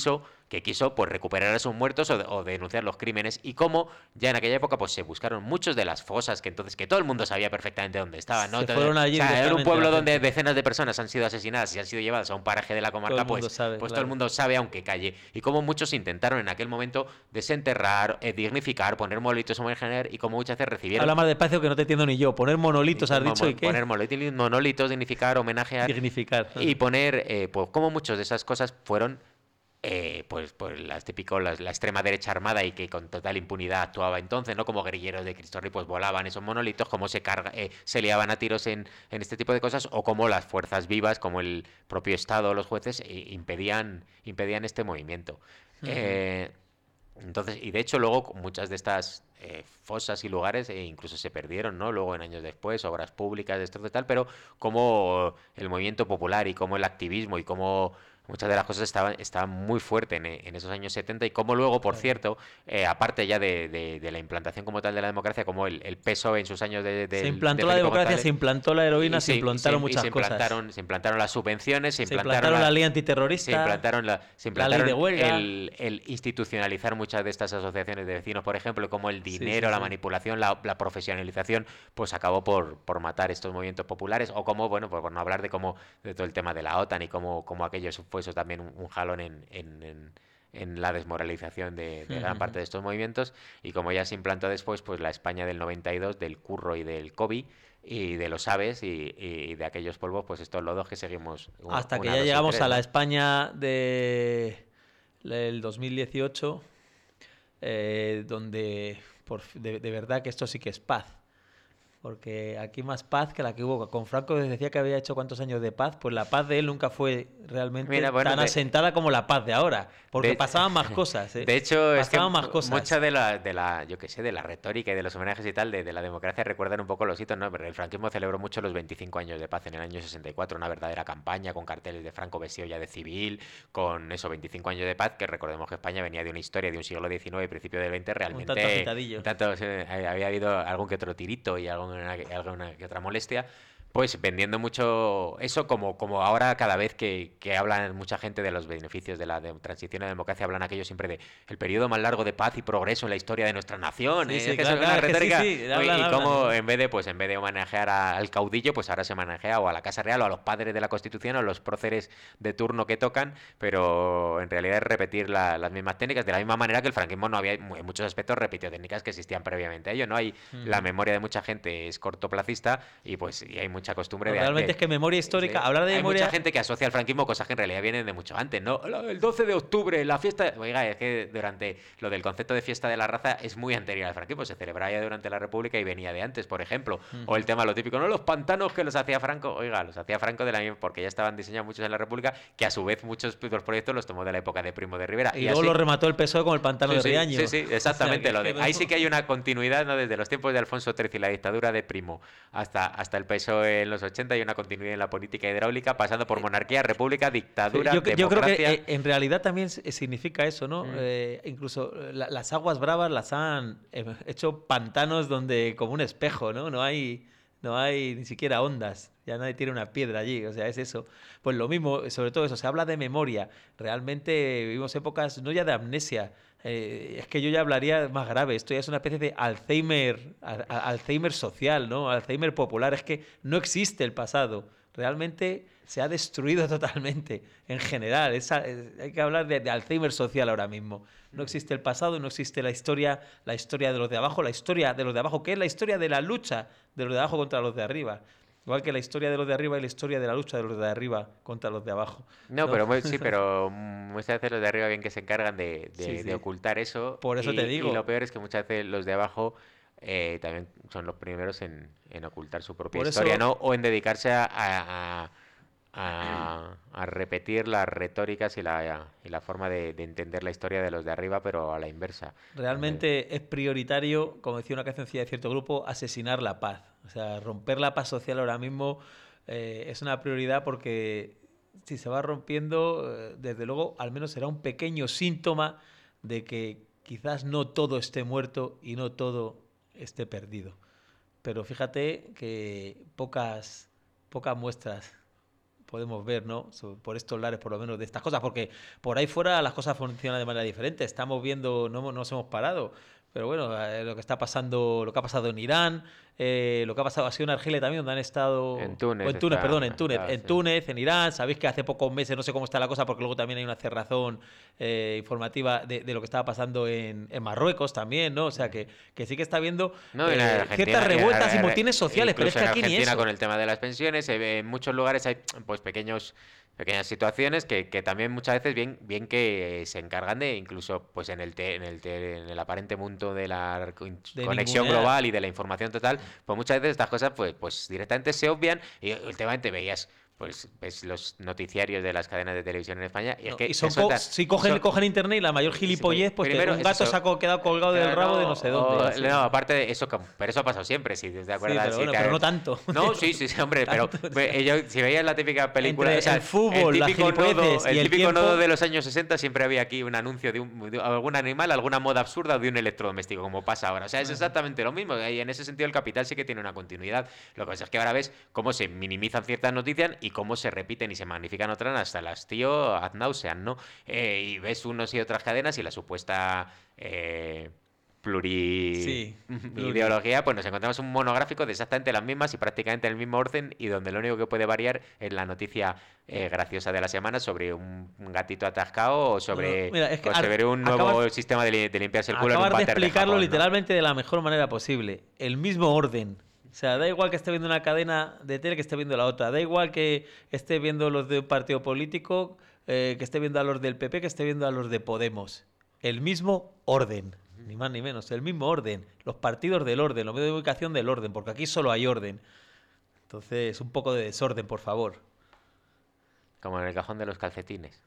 que quiso pues recuperar a sus muertos o denunciar los crímenes, y cómo ya en aquella época pues se buscaron muchos de las fosas que todo el mundo sabía perfectamente dónde estaban, ¿no? Fueron allí, o sea, en un pueblo donde decenas de personas han sido asesinadas y han sido llevadas a un paraje de la comarca, todo el mundo sabe, aunque calle, y cómo muchos intentaron en aquel momento desenterrar, dignificar, poner monolitos a homogenear, y cómo muchas veces recibieron... Habla más despacio que no te entiendo ni yo. Poner monolitos, has dicho, ¿y qué? Poner monolitos, dignificar, homenajear... Dignificar. Y poner, pues como muchas de esas cosas fueron... pues las típicos, la extrema derecha armada y que con total impunidad actuaba entonces, ¿no? Como guerrilleros de Cristo Rey, pues volaban esos monolitos, como se liaban a tiros en este tipo de cosas, o como las fuerzas vivas, como el propio Estado o los jueces, impedían este movimiento. Entonces, y de hecho luego muchas de estas fosas y lugares incluso se perdieron, ¿no? Luego en años después, obras públicas, de esto y tal, pero como el movimiento popular y como el activismo y como muchas de las cosas estaban muy fuertes en esos años 70, y como luego, por cierto, aparte ya de la implantación como tal de la democracia, como el peso en sus años se implantó la democracia, González, se implantó la heroína, se implantaron muchas cosas. Se implantaron las subvenciones, se implantaron la ley antiterrorista, se implantaron la ley de huelga, el institucionalizar muchas de estas asociaciones de vecinos, por ejemplo, como el dinero, la manipulación, la profesionalización, pues acabó por matar estos movimientos populares, o como, bueno, pues por no hablar de todo el tema de la OTAN y cómo aquello fue eso también un jalón en la desmoralización de gran parte de estos movimientos, y como ya se implantó después pues la España del 92, del Curro y del COVID y de los Aves y de aquellos polvos, pues estos lodos que seguimos hasta que ya llegamos a la España del 2018, donde de verdad que esto sí que es paz. Porque aquí más paz que la que hubo. Con Franco decía que había hecho cuántos años de paz, pues la paz de él nunca fue realmente tan asentada como la paz de ahora, porque pasaban más cosas. De hecho, pasaban más cosas. Mucha de la yo qué sé, de la retórica y de los homenajes y tal de la democracia recuerdan un poco los hitos, ¿no? Pero el franquismo celebró mucho los 25 años de paz en el año 64, una verdadera campaña con carteles de Franco vestido ya de civil, con esos 25 años de paz, que recordemos que España venía de una historia de un siglo XIX y principio del XX realmente... Un tanto había habido algún que otro tirito y alguna que otra molestia, pues vendiendo mucho eso, como ahora cada vez que hablan mucha gente de los beneficios de la transición a la democracia, hablan aquello siempre de el periodo más largo de paz y progreso en la historia de nuestra nación. Claro, retórica. Y como en vez de homenajear al caudillo, pues ahora se homenajea o a la Casa Real o a los padres de la Constitución o a los próceres de turno que tocan, pero en realidad es repetir las mismas técnicas, de la misma manera que el franquismo no había, en muchos aspectos, repitió técnicas que existían previamente a ello, ¿no? La memoria de mucha gente es cortoplacista y hay mucha costumbre realmente es que memoria histórica, hablar de memoria... Hay mucha gente que asocia al franquismo cosas que en realidad vienen de mucho antes, ¿no? El 12 de octubre, la fiesta... Oiga, es que durante lo del concepto de fiesta de la raza es muy anterior al franquismo, se celebraba ya durante la República y venía de antes, por ejemplo. O el tema, lo típico, ¿no? Los pantanos que los hacía Franco, oiga, los hacía Franco de la misma, porque ya estaban diseñados muchos en la República, que a su vez muchos de los proyectos los tomó de la época de Primo de Rivera. Y luego lo remató el PSOE con el pantano de Riaño. Sí, exactamente. O sea, ahí sí que hay una continuidad, ¿no? Desde los tiempos de Alfonso XIII y la dictadura de Primo hasta el PSOE en los 80, hay una continuidad en la política hidráulica, pasando por monarquía, república, dictadura, democracia. Yo creo que en realidad también significa eso, ¿no? Incluso las aguas bravas las han hecho pantanos donde como un espejo, ¿no? No hay ni siquiera ondas, ya nadie tiene una piedra allí, o sea, es eso. Pues lo mismo, sobre todo eso, se habla de memoria. Realmente vivimos épocas no ya de amnesia, es que yo ya hablaría más grave, esto ya es una especie de Alzheimer social, ¿no? Alzheimer popular, es que no existe el pasado, realmente se ha destruido totalmente, en general, hay que hablar de Alzheimer social ahora mismo. No existe el pasado, no existe la historia de los de abajo, la historia de los de abajo, que es la historia de la lucha de los de abajo contra los de arriba. Igual que la historia de los de arriba y la historia de la lucha de los de arriba contra los de abajo. No, pero muchas veces los de arriba bien que se encargan de ocultar eso. Por eso te digo. Y lo peor es que muchas veces los de abajo también son los primeros en ocultar su propia historia, ¿no? O en dedicarse a repetir las retóricas y la forma de entender la historia de los de arriba, pero a la inversa. Realmente es prioritario, como decía una cancioncilla de cierto grupo, asesinar la paz. O sea, romper la paz social ahora mismo es una prioridad, porque si se va rompiendo, desde luego, al menos será un pequeño síntoma de que quizás no todo esté muerto y no todo esté perdido. Pero fíjate que pocas muestras podemos ver, ¿no? Por estos lares, por lo menos, de estas cosas, porque por ahí fuera las cosas funcionan de manera diferente. Estamos viendo, no nos hemos parado, pero bueno, lo que está pasando, lo que ha pasado en Irán, lo que ha pasado ha sido en Argelia también, donde han estado... En Túnez. En Túnez, en Irán. Sabéis que hace pocos meses, no sé cómo está la cosa, porque luego también hay una cerrazón informativa de lo que estaba pasando en Marruecos también, ¿no? O sea, que sí que está habiendo ciertas revueltas y motines sociales, pero es que aquí ni eso. En Argentina con el tema de las pensiones, en muchos lugares hay pues pequeñas situaciones que también muchas veces bien que se encargan de, incluso pues en el aparente mundo de la conexión global y de la información total, pues muchas veces estas cosas pues directamente se obvian y últimamente veías pues ves los noticiarios de las cadenas de televisión en España y es que si cogen internet y la mayor gilipollez, pues primero, un gato se ha quedado colgado del rabo de no sé dónde. No, aparte de eso, pero eso ha pasado siempre, si te acuerdas. Sí, pero no tanto. No, sí, hombre, pero si veías la típica película, entre el fútbol, el típico nodo de los años 60 siempre había aquí un anuncio de algún animal, alguna moda absurda o de un electrodoméstico, como pasa ahora. O sea, es exactamente lo mismo. Y en ese sentido el Capital sí que tiene una continuidad. Lo que pasa es que ahora ves cómo se minimizan ciertas noticias y cómo se repiten y se magnifican otras hasta las tío ad nauseam, ¿no? Y ves unos y otras cadenas y la supuesta ideología, pues nos encontramos un monográfico de exactamente las mismas y prácticamente en el mismo orden y donde lo único que puede variar es la noticia graciosa de la semana sobre un gatito atascado o sobre, sobre un nuevo sistema de limpiarse el culo en un váter de explicarlo Japón, literalmente de la mejor manera posible. El mismo orden. O sea, da igual que esté viendo una cadena de tele que esté viendo la otra. Da igual que esté viendo los de un partido político, que esté viendo a los del PP, que esté viendo a los de Podemos. El mismo orden. Ni más ni menos. El mismo orden. Los partidos del orden. Los medios de comunicación del orden. Porque aquí solo hay orden. Entonces, un poco de desorden, por favor. Como en el cajón de los calcetines.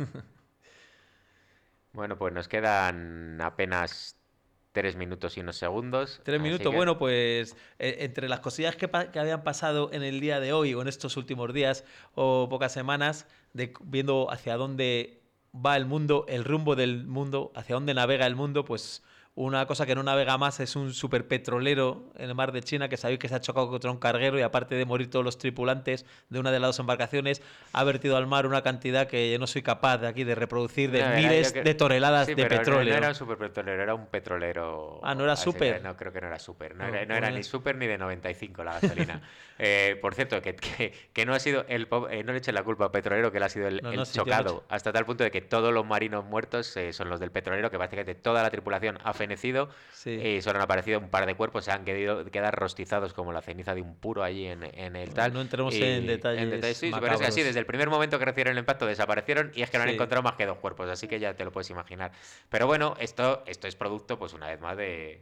Bueno, pues nos quedan apenas 3 minutos y unos segundos. 3 minutos, que... bueno, pues entre las cosillas que habían pasado en el día de hoy o en estos últimos días o pocas semanas, viendo hacia dónde va el mundo, el rumbo del mundo, hacia dónde navega el mundo, pues una cosa que no navega más es un superpetrolero en el mar de China que sabéis que se ha chocado contra un carguero y aparte de morir todos los tripulantes de una de las dos embarcaciones, ha vertido al mar una cantidad que yo no soy capaz de aquí de reproducir de miles de toneladas de petróleo. No era un superpetrolero, era un petrolero. Ah, ¿no era súper? No, creo que no era súper. No era ni súper ni de 95 la gasolina. Por cierto, que no ha sido no le echen la culpa al petrolero, que él ha sido el chocado, hasta tal punto de que todos los marinos muertos son los del petrolero, que básicamente toda la tripulación ha fenecido y solo han aparecido un par de cuerpos, se han quedar rostizados como la ceniza de un puro allí en el tal. No entremos en detalles. Sí, pero es que así, desde el primer momento que recibieron el impacto desaparecieron y es que no han encontrado más que 2 cuerpos, así que ya te lo puedes imaginar. Pero bueno, esto es producto, pues una vez más, de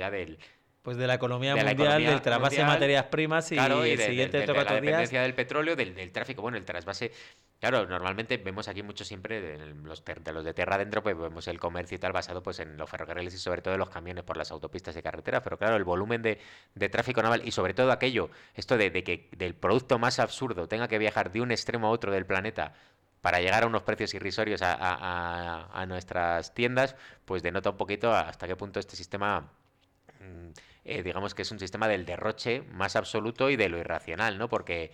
la economía mundial, del trasvase de materias primas y el siguiente de la dependencia del petróleo, del tráfico, bueno, el trasvase. Claro, normalmente vemos aquí mucho siempre de los de tierra adentro, pues vemos el comercio y tal basado pues en los ferrocarriles y sobre todo en los camiones por las autopistas y carreteras, pero claro, el volumen de tráfico naval y sobre todo esto de que del producto más absurdo tenga que viajar de un extremo a otro del planeta para llegar a unos precios irrisorios a nuestras tiendas, pues denota un poquito hasta qué punto este sistema... digamos que es un sistema del derroche más absoluto y de lo irracional, ¿no? Porque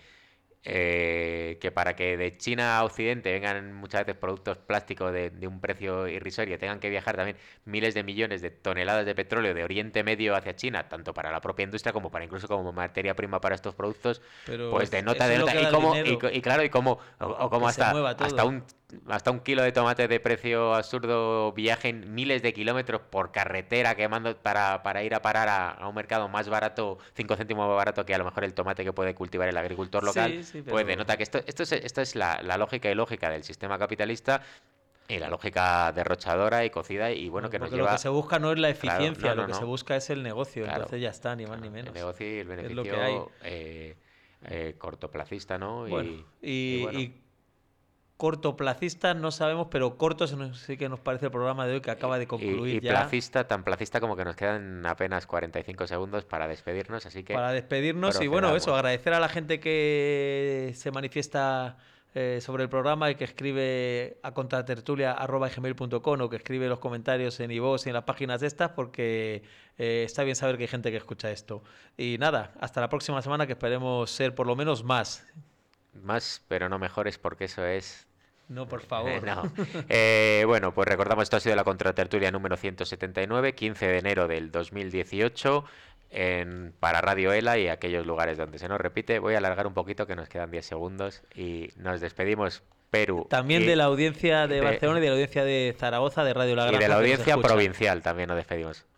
que para que de China a Occidente vengan muchas veces productos plásticos de un precio irrisorio, tengan que viajar también miles de millones de toneladas de petróleo de Oriente Medio hacia China, tanto para la propia industria como para incluso como materia prima para estos productos, pero pues denota y cómo hasta un kilo de tomate de precio absurdo viajen miles de kilómetros por carretera quemando para ir a parar a un mercado más barato, 5 céntimos más barato que a lo mejor el tomate que puede cultivar el agricultor local. Pues denota que esto es la lógica y lógica del sistema capitalista y la lógica derrochadora y cocida y bueno, que nos lleva... Lo que se busca no es la eficiencia, lo que se busca es el negocio, entonces ya está, ni más ni menos. El negocio y el beneficio cortoplacista, ¿no? Bueno, y cortoplacista no sabemos, pero corto sí que nos parece el programa de hoy que acaba de concluir ya. Placista, tan placista como que nos quedan apenas 45 segundos para despedirnos, así que... Para despedirnos y bueno, eso, agradecer a la gente que se manifiesta sobre el programa y que escribe a contratertulia@gmail.com o que escribe los comentarios en iVoox y en las páginas de estas porque está bien saber que hay gente que escucha esto. Y nada, hasta la próxima semana que esperemos ser por lo menos más. más, pero no mejores, porque eso es... No, por favor. No. Bueno, pues recordamos, esto ha sido la contratertulia número 179, 15 de enero del 2018, para Radio ELA y aquellos lugares donde se nos repite. Voy a alargar un poquito, que nos quedan 10 segundos, y nos despedimos. Perú. También de la audiencia de Barcelona y de la audiencia de Zaragoza, de Radio La Granja. Y de la audiencia provincial también nos despedimos.